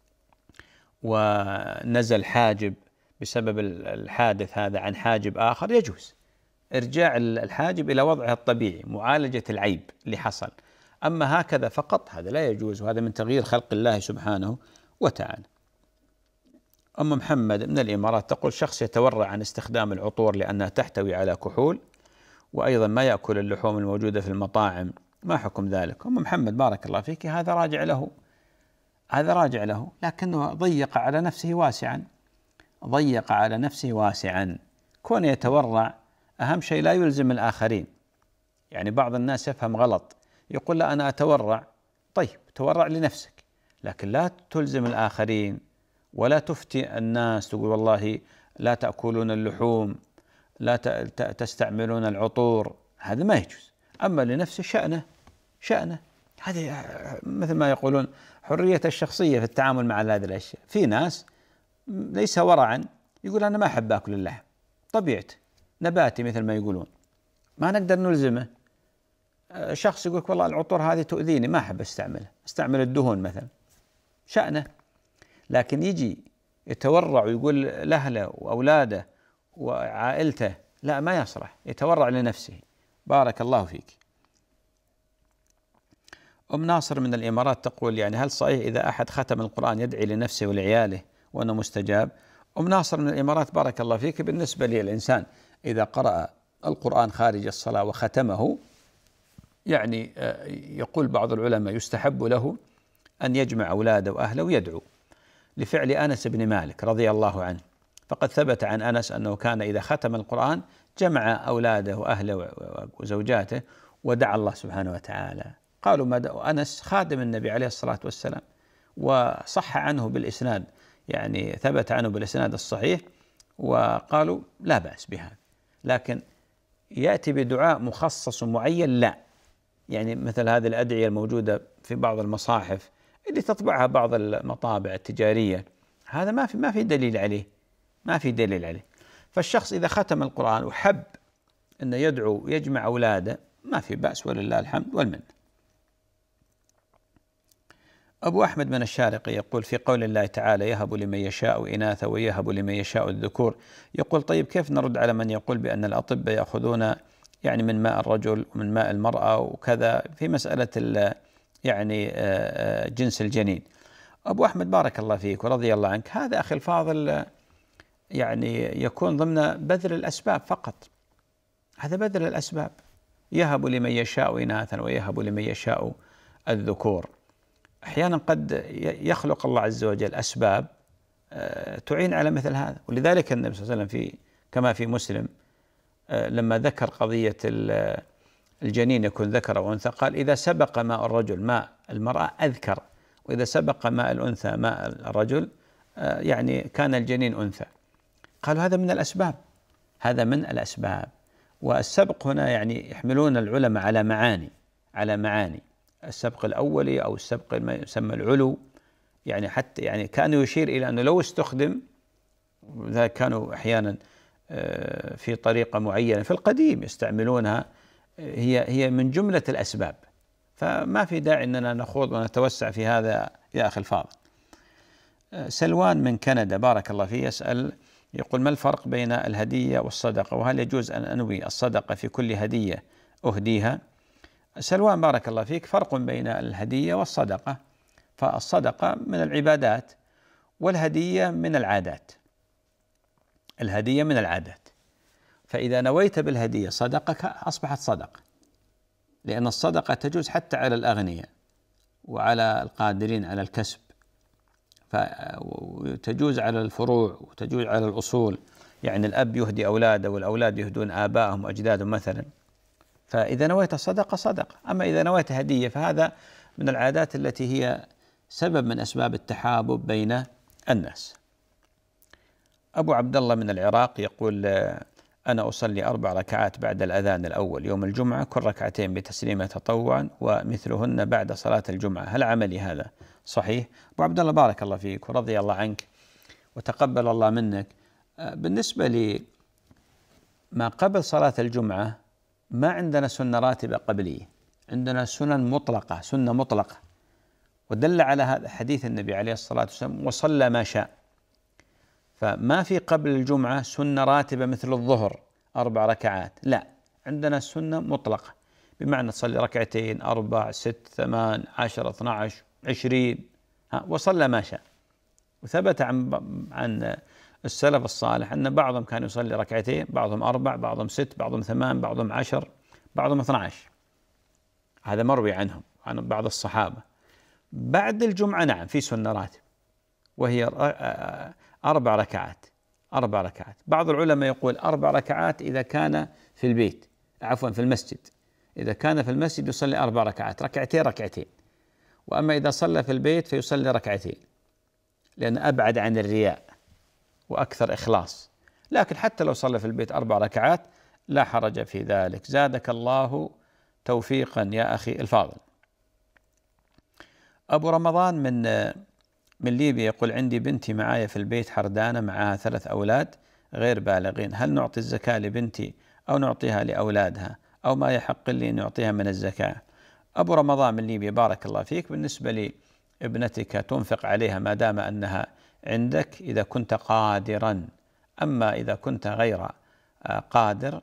ونزل حاجب بسبب الحادث هذا عن حاجب آخر، يجوز إرجاع الحاجب إلى وضعه الطبيعي، معالجة العيب اللي حصل. أما هكذا فقط هذا لا يجوز، وهذا من تغيير خلق الله سبحانه وتعالى. أم محمد من الإمارات تقول شخص يتورع عن استخدام العطور لأنها تحتوي على كحول، وأيضا ما يأكل اللحوم الموجودة في المطاعم، ما حكم ذلك؟ أم محمد بارك الله فيك، هذا راجع له، هذا راجع له، لكنه ضيق على نفسه واسعا، ضيق على نفسه واسعا. كون يتورع أهم شيء لا يلزم الآخرين. يعني بعض الناس يفهم غلط، يقول لا أنا أتورع، طيب تورع لنفسك، لكن لا تلزم الآخرين ولا تفتي الناس تقول والله لا تأكلون اللحوم، لا تستعملون العطور، هذا ما يجوز. أما لنفسه شأنه هذه مثل ما يقولون حرية الشخصية في التعامل مع هذه الأشياء. في ناس ليس ورعا يقول أنا ما أحب أكل اللحم، طبيعته نباتي مثل ما يقولون، ما نقدر نلزمه. شخص يقول والله العطور هذه تؤذيني ما أحب أستعملها، أستعمل الدهون مثلا، شأنه. لكن يجي يتورع ويقول لأهله وأولاده وعائلته لا، ما يصلح، يتورع لنفسه. بارك الله فيك. أم ناصر من الإمارات تقول يعني هل صحيح إذا أحد ختم القرآن يدعي لنفسه ولعياله وأنه مستجاب؟ أم ناصر من الإمارات بارك الله فيك، بالنسبة لي الإنسان إذا قرأ القرآن خارج الصلاة وختمه، يعني يقول بعض العلماء يستحب له أن يجمع أولاده وأهله ويدعو، لفعل أنس بن مالك رضي الله عنه، فقد ثبت عن أنس أنه كان إذا ختم القرآن جمع أولاده وأهله وزوجاته ودعا الله سبحانه وتعالى. قالوا ما أنس خادم النبي عليه الصلاة والسلام، وصح عنه بالإسناد، يعني ثبت عنه بالإسناد الصحيح، وقالوا لا بأس بهذا. لكن يأتي بدعاء مخصص معين لا، يعني مثل هذه الأدعية الموجودة في بعض المصاحف اللي تطبعها بعض المطابع التجارية، هذا ما في دليل عليه، ما في دليل عليه. فالشخص إذا ختم القرآن وحب أن يدعو ويجمع أولاده ما في بأس، ولله الحمد والمنة. أبو أحمد من الشارقي يقول في قول الله تعالى يهب لمن يشاء إناثا ويهب لمن يشاء الذكور، يقول طيب كيف نرد على من يقول بأن الأطباء يأخذون يعني من ماء الرجل ومن ماء المرأة وكذا في مسألة يعني جنس الجنين؟ أبو أحمد بارك الله فيك ورضي الله عنك، هذا أخي الفاضل يعني يكون ضمن بذل الأسباب فقط، هذا بذل الأسباب. يهب لمن يشاء إناثا ويهب لمن يشاء الذكور. أحيانا قد يخلق الله عز وجل أسباب تعين على مثل هذا، ولذلك النبي صلى الله عليه وسلم كما في مسلم لما ذكر قضية الجنين يكون ذكر أو أنثى قال إذا سبق ماء الرجل ماء المرأة أذكر، وإذا سبق ماء الأنثى ماء الرجل يعني كان الجنين أنثى. قالوا هذا من الأسباب، هذا من الأسباب. والسبق هنا يعني يحملون العلماء على معاني السبق الأولي أو السبق ما يسمى العلو، يعني حتى يعني كانوا يشير إلى أنه لو استخدم، ذلك كانوا أحيانا في طريقة معينة في القديم يستعملونها، هي من جملة الأسباب، فما في داعي أننا نخوض ونتوسع في هذا يا أخي الفاضل. سلوان من كندا بارك الله فيه يسأل يقول ما الفرق بين الهدية والصدقة، وهل يجوز أن أنوي الصدقة في كل هدية أهديها؟ سلوان بارك الله فيك، فرق بين الهدية والصدقة، فالصدقة من العبادات والهدية من العادات، الهدية من العادات. فإذا نويت بالهدية صدقة أصبحت صدقة، لأن الصدقة تجوز حتى على الأغنياء وعلى القادرين على الكسب، فتجوز على الفروع وتجوز على الأصول، يعني الأب يهدي أولاده والأولاد يهدون آبائهم وأجدادهم مثلا. فإذا نويت صدقة صدقة، أما إذا نويت هدية فهذا من العادات التي هي سبب من أسباب التحابب بين الناس. أبو عبد الله من العراق يقول أنا أصلي 4 ركعات بعد الأذان الأول يوم الجمعة، كل ركعتين بتسليمة تطوعا ومثلهن بعد صلاة الجمعة، هل عملي هذا صحيح؟ أبو عبد الله بارك الله فيك ورضي الله عنك وتقبل الله منك. بالنسبة لما قبل صلاة الجمعة ما عندنا سنة راتبة قبلية، عندنا سنن مطلقة، سنة مطلقة، ودل على هذا حديث النبي عليه الصلاة والسلام وصلى ما شاء. فما في قبل الجمعة سنة راتبة مثل الظهر 4 ركعات، لا، عندنا سنة مطلقة، بمعنى تصلي ركعتين 4 6 8 10 12 20 وصلى ما شاء. وثبت عن السلف الصالح أن بعضهم كان يصلي ركعتين، بعضهم 4، بعضهم 6، بعضهم 8، بعضهم 10، بعضهم 12. هذا مروي عنهم عن بعض الصحابة. بعد الجمعة نعم في سنة راتب وهي 4 ركعات، 4 ركعات. بعض العلماء يقول 4 ركعات إذا كان في البيت، عفوا في المسجد، إذا كان في المسجد يصلي 4 ركعات، ركعتين ركعتين. وأما إذا صلى في البيت فيصلي ركعتين، لأن أبعد عن الرياء وأكثر إخلاص. لكن حتى لو صلى في البيت 4 ركعات لا حرج في ذلك. زادك الله توفيقا يا أخي الفاضل. أبو رمضان من ليبيا يقول عندي بنتي معايا في البيت حردانة، معها 3 أولاد غير بالغين، هل نعطي الزكاة لبنتي أو نعطيها لأولادها أو ما يحق لي أن يعطيها من الزكاة. أبو رمضان من ليبيا بارك الله فيك، بالنسبة لابنتك تنفق عليها ما دام أنها عندك إذا كنت قادرا، أما إذا كنت غير قادر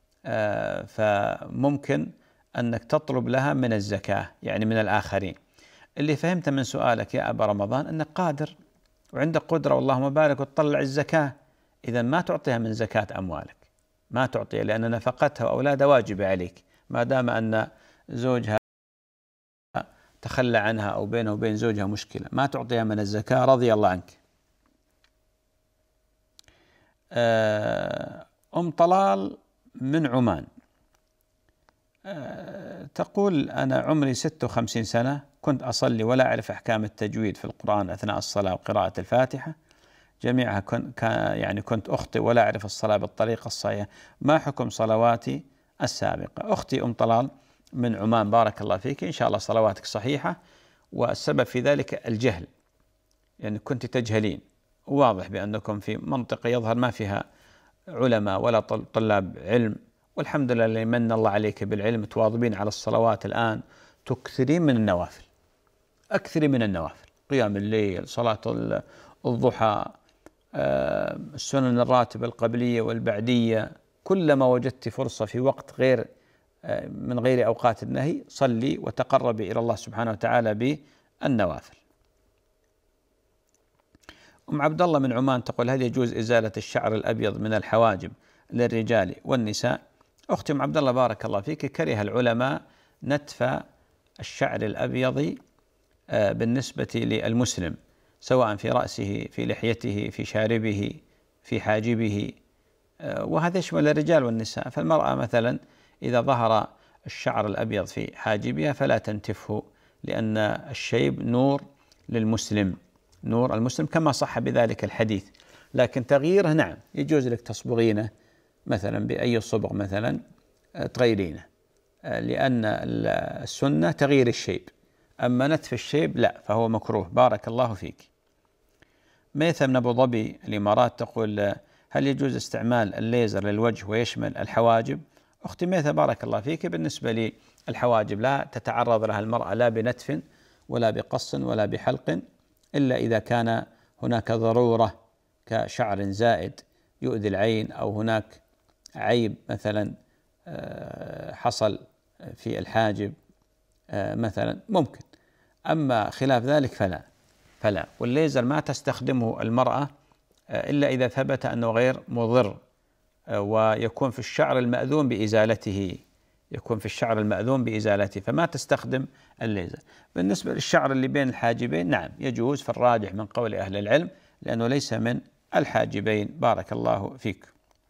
فممكن أنك تطلب لها من الزكاة، يعني من الآخرين. اللي فهمت من سؤالك يا أبا رمضان أنك قادر وعندك قدرة واللهم بارك وتطلع الزكاة، إذا ما تعطيها من زكاة أموالك، ما تعطيها، لأن نفقتها وأولادها واجبة عليك ما دام أن زوجها تخلى عنها أو بينه وبين زوجها مشكلة، ما تعطيها من الزكاة رضي الله عنك. أم طلال من عمان تقول: أنا عمري 56 سنة، كنت أصلي ولا أعرف أحكام التجويد في القرآن أثناء الصلاة وقراءة الفاتحة جميعها، كنت أخطئ ولا أعرف الصلاة بالطريقة الصحيحة، ما حكم صلواتي السابقة؟ أختي أم طلال من عمان بارك الله فيك، إن شاء الله صلواتك صحيحة، والسبب في ذلك الجهل، يعني كنت تجهلين، واضح بأنكم في منطقة يظهر ما فيها علماء ولا طلاب علم، والحمد لله اللي من الله عليك بالعلم، تواظبين على الصلوات الآن، تكثرين من النوافل، أكثري من النوافل، قيام الليل، صلاة الضحى، السنن الراتبة القبلية والبعدية، كلما وجدت فرصة في وقت من غير أوقات النهي صلي وتقربي إلى الله سبحانه وتعالى بالنوافل. أم عبد الله من عمان تقول: هل يجوز إزالة الشعر الأبيض من الحواجب للرجال والنساء؟ أختي أم عبد الله بارك الله فيك، كره العلماء نتف الشعر الأبيض بالنسبة للمسلم، سواء في رأسه، في لحيته، في شاربه، في حاجبه، وهذا يشمل الرجال والنساء. فالمرأة مثلا إذا ظهر الشعر الأبيض في حاجبها فلا تنتفه، لأن الشيب نور للمسلم، نور المسلم كما صح بذلك الحديث. لكن تغييره نعم يجوز لك تصبغينه مثلا بأي صبغ مثلا تغيرينه، لأن السنة تغيير الشيب، أما نتف الشيب لا، فهو مكروه. بارك الله فيك. ميثم من أبو ظبي الإمارات تقول: هل يجوز استعمال الليزر للوجه ويشمل الحواجب؟ أختي ميثم بارك الله فيك، بالنسبة للحواجب لا تتعرض لها المرأة لا بنتف ولا بقص ولا بحلق، إلا إذا كان هناك ضرورة كشعر زائد يؤذي العين، أو هناك عيب مثلا حصل في الحاجب مثلا ممكن، أما خلاف ذلك فلا. والليزر ما تستخدمه المرأة إلا إذا ثبت أنه غير مضر، ويكون في الشعر المأذون بإزالته، فما تستخدم الليزر. بالنسبة للشعر اللي بين الحاجبين نعم يجوز في الراجح من قول أهل العلم، لأنه ليس من الحاجبين. بارك الله فيك.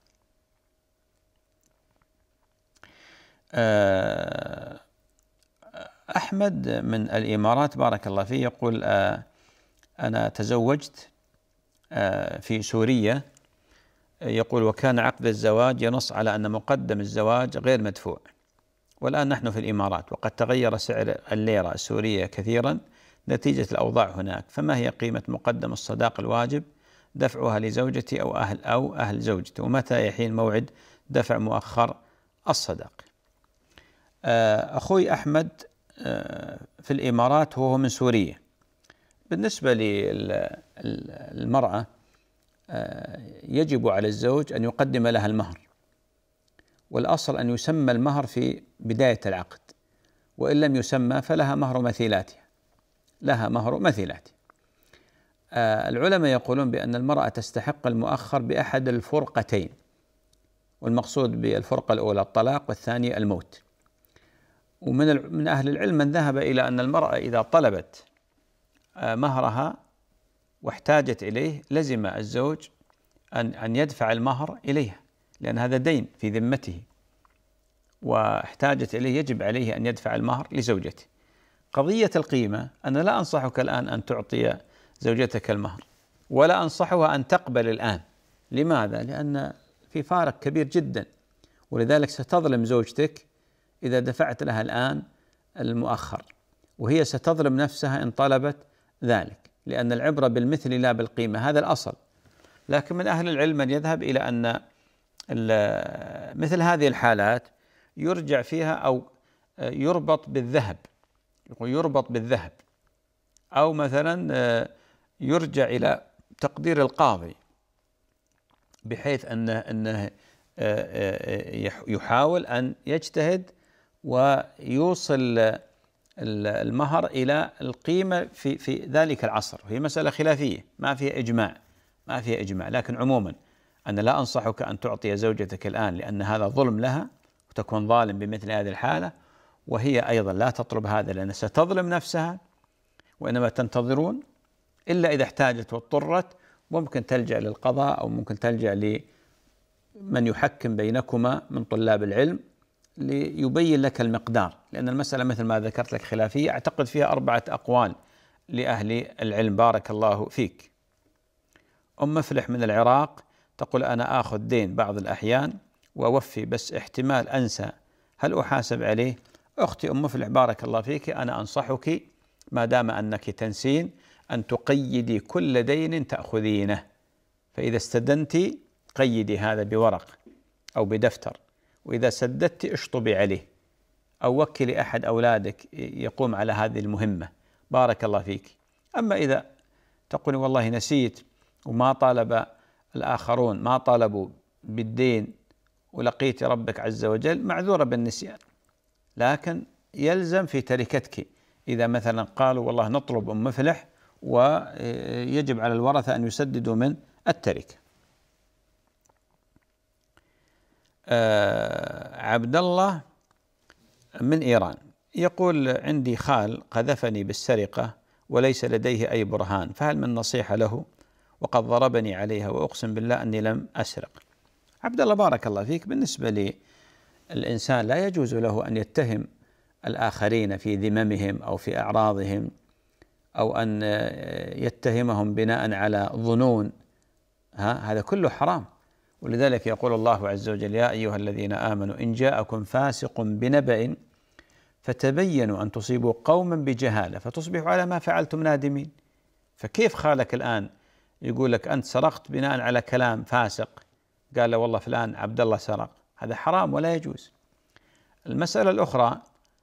أحمد من الإمارات بارك الله فيه يقول: أنا تزوجت في سوريا، يقول: وكان عقد الزواج ينص على أن مقدم الزواج غير مدفوع، والآن نحن في الإمارات وقد تغير سعر الليرة السورية كثيرا نتيجة الأوضاع هناك، فما هي قيمة مقدم الصداق الواجب دفعها لزوجتي أو أهل زوجتي، ومتى يحين موعد دفع مؤخر الصداق؟ أخوي أحمد في الإمارات وهو من سوريا. بالنسبة للمرأة يجب على الزوج أن يقدم لها المهر، والأصل أن يسمى المهر في بداية العقد، وإن لم يسمى فلها مهر مثيلاتها، العلماء يقولون بأن المرأة تستحق المؤخر بأحد الفرقتين، والمقصود بالفرقة الأولى الطلاق والثانية الموت. ومن أهل العلم من ذهب إلى أن المرأة إذا طلبت مهرها واحتاجت إليه لزم الزوج أن يدفع المهر إليها، لأن هذا دين في ذمته، واحتاجت إليه يجب عليه أن يدفع المهر لزوجته. قضية القيمة أنا لا أنصحك الآن أن تعطي زوجتك المهر، ولا أنصحها أن تقبل الآن. لماذا؟ لأن في فارق كبير جدا، ولذلك ستظلم زوجتك إذا دفعت لها الآن المؤخر، وهي ستظلم نفسها إن طلبت ذلك، لأن العبرة بالمثل لا بالقيمة، هذا الأصل. لكن من أهل العلم من يذهب إلى أن مثل هذه الحالات يرجع فيها أو يربط بالذهب، يقول يربط بالذهب، أو مثلا يرجع إلى تقدير القاضي بحيث أنه يحاول أن يجتهد ويوصل المهر إلى القيمة في ذلك العصر. هي مسألة خلافية ما فيها إجماع، لكن عموما أنا لا أنصحك أن تعطي زوجتك الآن، لأن هذا ظلم لها وتكون ظالم بمثل هذه الحالة، وهي أيضا لا تطلب هذا لأن ستظلم نفسها، وإنما تنتظرون إلا إذا احتاجت واضطرت، ممكن تلجأ للقضاء أو ممكن تلجأ لمن يحكم بينكما من طلاب العلم ليبين لك المقدار، لأن المسألة مثل ما ذكرت لك خلافية، أعتقد فيها 4 أقوال لأهل العلم. بارك الله فيك. أم مفلح من العراق تقول أنا آخذ دين بعض الأحيان وأوفي، بس احتمال أنسى، هل أحاسب عليه؟ أختي أم مفلح بارك الله فيك، أنا أنصحك ما دام أنك تنسين أن تقيدي كل دين تأخذينه، فإذا استدنت قيدي هذا بورق أو بدفتر، وإذا سددت اشطبي عليه أو وكلي أحد أولادك يقوم على هذه المهمة. بارك الله فيك. أما إذا تقول والله نسيت وما طالب الآخرون ما طالبوا بالدين ولقيت ربك عز وجل، معذورة بالنسيان، لكن يلزم في تركتك إذا مثلا قالوا والله نطلب أم مفلح ويجب على الورثة أن يسددوا من التركة. عبد الله من إيران يقول عندي خال قذفني بالسرقة وليس لديه أي برهان، فهل من نصيحة له وقد ضربني عليها وأقسم بالله أني لم أسرق؟ عبد الله بارك الله فيك، بالنسبة للإنسان لا يجوز له أن يتهم الآخرين في ذممهم أو في أعراضهم أو أن يتهمهم بناء على ظنون، هذا كله حرام. ولذلك يقول الله عز وجل يا أيها الذين آمنوا إن جاءكم فاسق بنبأ فتبينوا أن تصيبوا قوما بجهالة فتصبحوا على ما فعلتم نادمين. فكيف خالك الآن يقول لك أنت سرقت بناء على كلام فاسق، قال له والله فلان عبد الله سرق؟ هذا حرام ولا يجوز. المسألة الأخرى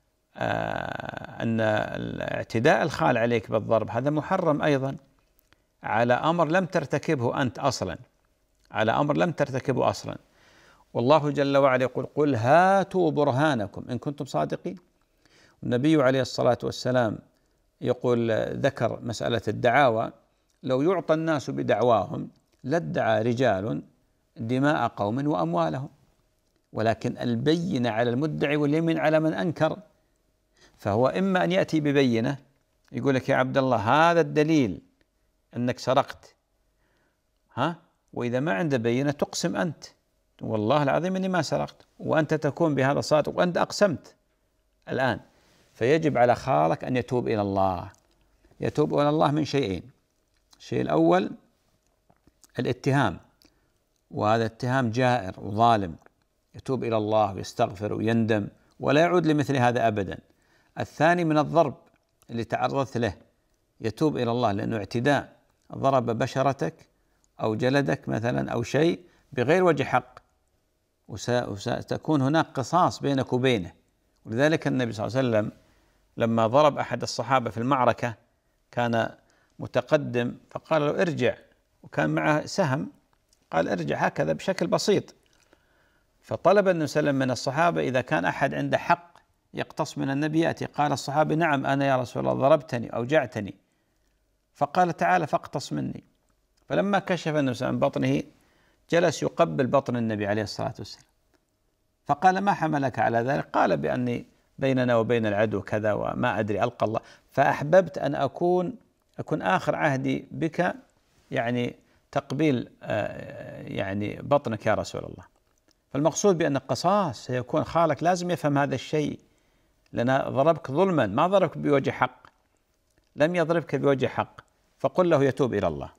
أن اعتداء الخال عليك بالضرب هذا محرم أيضا على أمر لم ترتكبه أنت أصلا، على أمر لم ترتكبه أصلا. والله جل وعلا يقول قل هاتوا برهانكم إن كنتم صادقين. النبي عليه الصلاة والسلام يقول ذكر مسألة الدعاوى، لو يعطى الناس بدعواهم لادعى رجال دماء قوم وأموالهم، ولكن البينة على المدعي واليمين على من أنكر. فهو إما أن يأتي ببينة يقول لك يا عبد الله هذا الدليل أنك سرقت، وإذا ما عنده بينة تقسم أنت والله العظيم أني ما سرقت، وأنت تكون بهذا صادق وأنت أقسمت الآن. فيجب على خالك أن يتوب إلى الله، يتوب إلى الله من شيئين: الشيء الأول الاتهام، وهذا اتهام جائر وظالم، يتوب إلى الله ويستغفر ويندم ولا يعود لمثل هذا أبدا. الثاني من الضرب اللي تعرضت له، يتوب إلى الله لأنه اعتداء، ضرب بشرتك أو جلدك مثلا أو شيء بغير وجه حق، وستكون هناك قصاص بينك وبينه. ولذلك النبي صلى الله عليه وسلم لما ضرب أحد الصحابة في المعركة كان متقدم فقال له ارجع، وكان معه سهم، قال ارجع هكذا بشكل بسيط. فطلب النبي صلى الله عليه وسلم من الصحابة إذا كان أحد عنده حق يقتص من النبي يأتي. قال الصحابي نعم أنا يا رسول الله ضربتني أوجعتني، فقال تعال فاقتص مني. فلما كشف النبي صلى الله عليه وسلم عن بطنه جلس يقبل بطن النبي عليه الصلاة والسلام، فقال ما حملك على ذلك؟ قال بأني بيننا وبين العدو كذا وما أدري ألقى الله، فأحببت أن أكون آخر عهدي بك، يعني تقبيل يعني بطنك يا رسول الله. فالمقصود بأن القصاص سيكون، خالك لازم يفهم هذا الشيء، لأن ضربك ظلما ما ضربك بوجه حق، لم يضربك بوجه حق، فقل له يتوب إلى الله.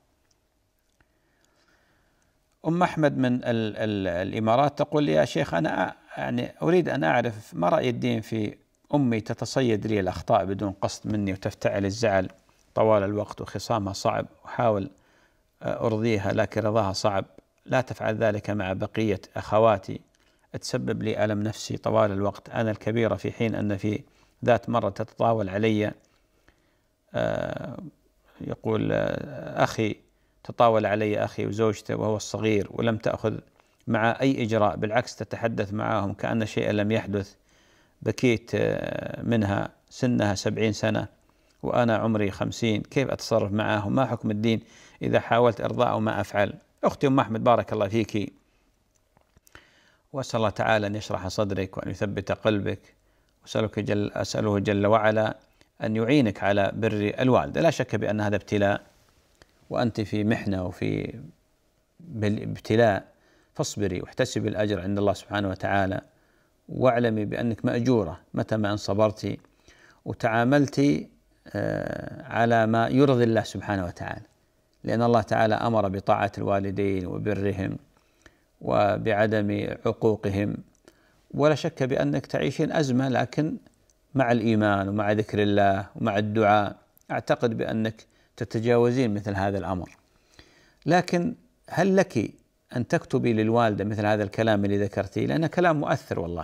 أم أحمد من الإمارات تقول يا شيخ أنا يعني أريد أن أعرف ما رأي الدين في أمي تتصيد لي الأخطاء بدون قصد مني وتفتعل الزعل طوال الوقت وخصامها صعب، أحاول أرضيها لكن رضاها صعب، لا تفعل ذلك مع بقية أخواتي، تسبب لي ألم نفسي طوال الوقت، أنا الكبيرة، في حين أن في ذات مرة تتطاول علي، يقول أخي، تطاول علي أخي وزوجته وهو الصغير ولم تأخذ مع أي إجراء، بالعكس تتحدث معهم كأن شيئا لم يحدث. بكيت منها، سنها 70 سنة وأنا عمري 50، كيف أتصرف معهم؟ ما حكم الدين إذا حاولت إرضاء ما أفعل؟ أختي أم أحمد، بارك الله فيك، وأسأل الله تعالى أن يشرح صدرك وأن يثبت قلبك، أسأله جل وعلا أن يعينك على بر الوالدة. لا شك بأن هذا ابتلاء، وأنت في محنة وفي ابتلاء، فاصبري واحتسبي الأجر عند الله سبحانه وتعالى، واعلمي بأنك مأجورة متى ما أن صبرتي وتعاملتي على ما يرضي الله سبحانه وتعالى، لأن الله تعالى أمر بطاعة الوالدين وبرهم وبعدم عقوقهم. ولا شك بأنك تعيشين أزمة، لكن مع الإيمان ومع ذكر الله ومع الدعاء أعتقد بأنك تتجاوزين مثل هذا الأمر. لكن هل لك أن تكتبي للوالدة مثل هذا الكلام اللي ذكرتيه؟ لأنه كلام مؤثر والله.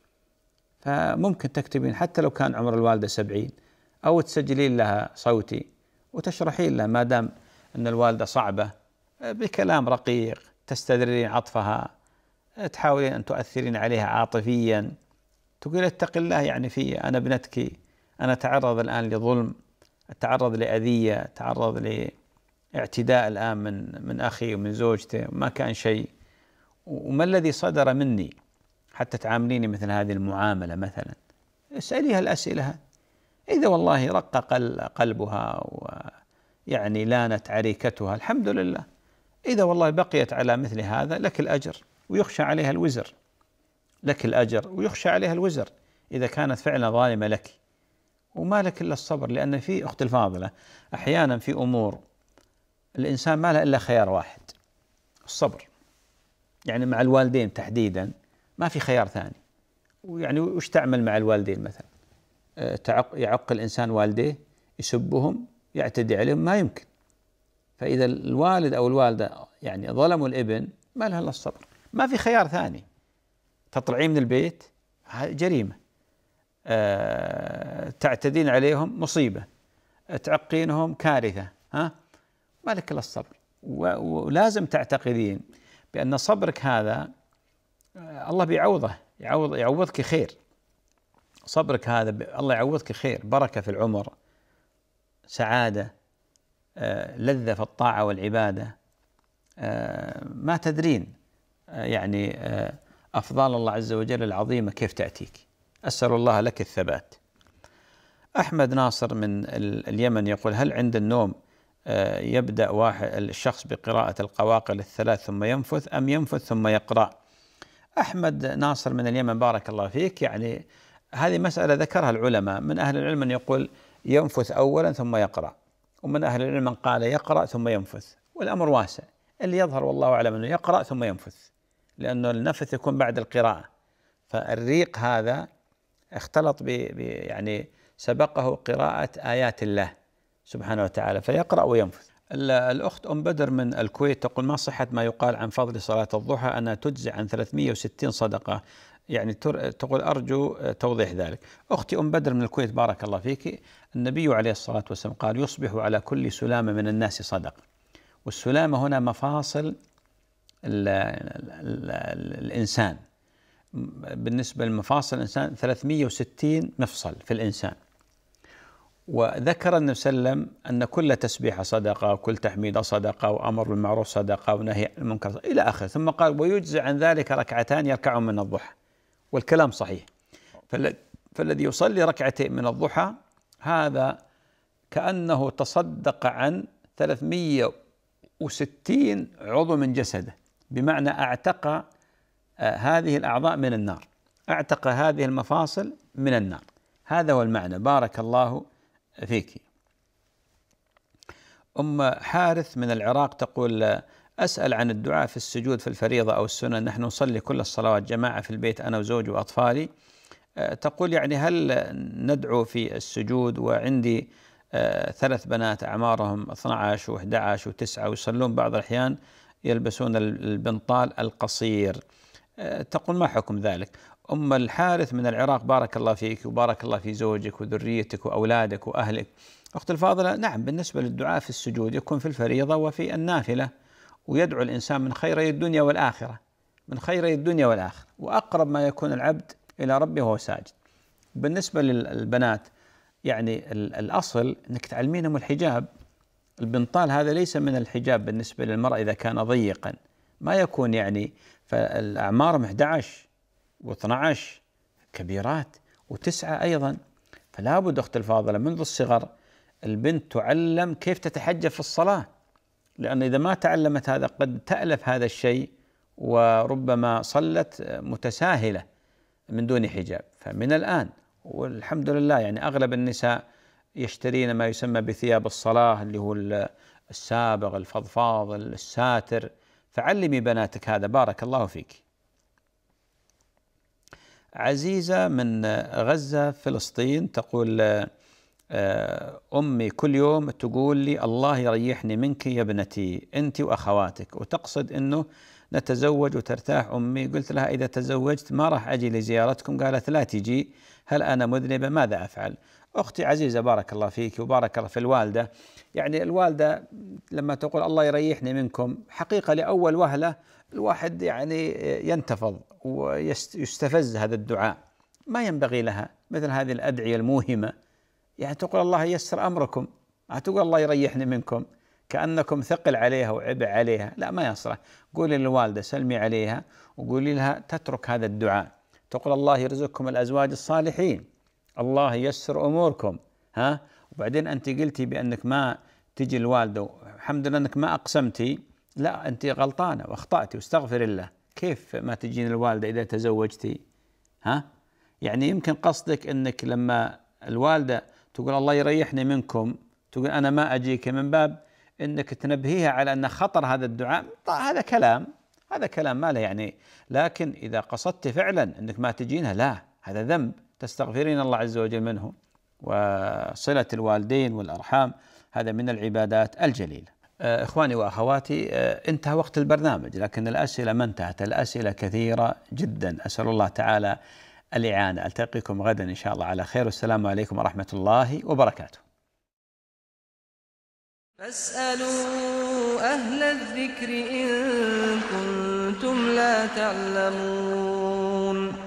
فممكن تكتبين حتى لو كان عمر الوالدة 70، أو تسجلين لها صوتي وتشرحين لها، ما دام أن الوالدة صعبة، بكلام رقيق تستدرين عطفها، تحاولين أن تؤثرين عليها عاطفيا، تقول اتق الله يعني في أنا ابنتك، أنا أتعرض الآن لظلم، أتعرض لأذية، أتعرض لاعتداء الآن من أخي ومن زوجته، ما كان شيء، وما الذي صدر مني حتى تعامليني مثل هذه المعاملة مثلا؟ اسأليها الأسئلة هذه. إذا والله رق قلبها ويعني لانت عريكتها، الحمد لله. إذا والله بقيت على مثل هذا، لك الأجر ويخشى عليها الوزر، لك الأجر ويخشى عليها الوزر إذا كانت فعلا ظالمة لك، وما لك إلا الصبر. لأن في أخت الفاضلة أحيانا في أمور الإنسان ما له إلا خيار واحد، الصبر. يعني مع الوالدين تحديدا ما في خيار ثاني. ويعني وش تعمل مع الوالدين مثلا؟ يعق الإنسان والديه، يسبهم، يعتدي عليهم، ما يمكن. فإذا الوالد أو الوالدة يعني ظلموا الابن، ما لها إلا الصبر، ما في خيار ثاني. تطلعين من البيت جريمة، تعتدين عليهم مصيبة، تعقينهم كارثة، ما لك إلا الصبر. ولازم تعتقدين بأن صبرك هذا الله بيعوضه، يعوضك خير. صبرك هذا الله يعوضك خير، بركة في العمر، سعادة، لذة في الطاعة والعبادة، ما تدرين يعني أفضال الله عز وجل العظيمة كيف تأتيك. أسأل الله لك الثبات. أحمد ناصر من اليمن يقول: هل عند النوم يبدأ الشخص بقراءة القواقل الثلاث ثم ينفث، أم ينفث ثم يقرأ؟ أحمد ناصر من اليمن، بارك الله فيك، يعني هذه مسألة ذكرها العلماء. من أهل العلم من يقول ينفث أولا ثم يقرأ، ومن أهل العلم من قال يقرأ ثم ينفث، والأمر واسع. اللي يظهر والله أعلم أنه يقرأ ثم ينفث، لأنه النفث يكون بعد القراءة، فالريق هذا اختلط يعني سبقه قراءة آيات الله سبحانه وتعالى، فيقرأ وينفث. الأخت أم بدر من الكويت تقول: ما صحة ما يقال عن فضل صلاة الضحى أنها تجزي عن 360 صدقة؟ يعني تقول أرجو توضيح ذلك. أختي أم بدر من الكويت، بارك الله فيك، النبي عليه الصلاة والسلام قال: يصبح على كل سلامة من الناس صدقة. والسلامة هنا مفاصل الإنسان. بالنسبة لمفاصل الإنسان 360 مفصل في الإنسان. وذكر النبي صلى الله عليه وسلم أن كل تسبيحة صدقة، وكل تحميدة صدقة، وأمر بالمعروف صدقة، ونهي عن المنكر إلى آخره. ثم قال: ويجزي عن ذلك ركعتان يركعهم من الضحى. والكلام صحيح. فالذي يصلي ركعتين من الضحى هذا كأنه تصدق عن 360 عضو من جسده، بمعنى أعتق هذه الأعضاء من النار، أعتق هذه المفاصل من النار. هذا هو المعنى. بارك الله فيك. أم حارث من العراق تقول: أسأل عن الدعاء في السجود في الفريضة أو السنة. نحن نصلي كل الصلوات جماعة في البيت، أنا وزوجي وأطفالي. تقول يعني هل ندعو في السجود؟ وعندي 3 بنات أعمارهم 12 و11 و9، ويصلون بعض الأحيان يلبسون البنطال القصير. تقول ما حكم ذلك؟ أم الحارث من العراق، بارك الله فيك وبارك الله في زوجك وذريتك وأولادك وأهلك. أخت الفاضلة، نعم، بالنسبة للدعاء في السجود يكون في الفريضة وفي النافلة، ويدعو الإنسان من خيري الدنيا والآخرة، من خيري الدنيا والآخرة، وأقرب ما يكون العبد إلى ربه وهو ساجد. بالنسبة للبنات يعني الأصل أنك تعلمينهم الحجاب. البنطال هذا ليس من الحجاب بالنسبة للمرأة إذا كان ضيقا، ما يكون يعني، فالأعمار 11 و12 كبيرات و9 أيضا، فلا بد أخت الفاضلة منذ الصغر البنت تعلم كيف تتحجب في الصلاة، لأن إذا ما تعلمت هذا قد تألف هذا الشيء، وربما صلت متساهلة من دون حجاب. فمن الآن، والحمد لله يعني أغلب النساء يشترين ما يسمى بثياب الصلاة، اللي هو السابغ الفضفاض الساتر، فعلمي بناتك هذا، بارك الله فيك. عزيزة من غزة فلسطين تقول: أمي كل يوم تقول لي الله يريحني منك يا ابنتي أنت وأخواتك، وتقصد أنه نتزوج وترتاح أمي. قلت لها إذا تزوجت ما راح أجي لزيارتكم. قالت لا تجي، هل أنا مذنبة؟ ماذا أفعل؟ أختي عزيزة بارك الله فيك وبارك الله في الوالدة. يعني الوالدة لما تقول الله يريحني منكم، حقيقة لأول وهلة الواحد يعني ينتفض ويستفز هذا الدعاء، ما ينبغي لها مثل هذه الأدعية الموهمة. يعني تقول الله ييسر أمركم، تقول الله يريحني منكم، كأنكم ثقل عليها وعبء عليها، لا ما يصلح. قولي للوالدة سلمي عليها وقولي لها تترك هذا الدعاء، تقول الله يرزقكم الأزواج الصالحين، الله ييسر أموركم. وبعدين أنت قلتي بأنك ما تجي الوالدة، الحمد لله أنك ما أقسمتي، لا أنت غلطانة وأخطأتي واستغفر الله. كيف ما تجين الوالدة إذا تزوجتي؟ يعني يمكن قصدك أنك لما الوالدة تقول الله يريحني منكم تقول أنا ما أجيك، من باب أنك تنبهيها على أن خطر هذا الدعاء. هذا كلام ما له يعني. لكن إذا قصدت فعلا أنك ما تجينها، لا، هذا ذنب تستغفرين الله عز وجل منه. وصلة الوالدين والأرحام هذا من العبادات الجليلة. إخواني وأخواتي، انتهى وقت البرنامج، لكن الأسئلة ما انتهت، الأسئلة كثيرة جدا. أسأل الله تعالى الإعانة. ألتقيكم غدا إن شاء الله على خير، والسلام عليكم ورحمة الله وبركاته. فاسألوا أهل الذكر إن كنتم لا تعلمون.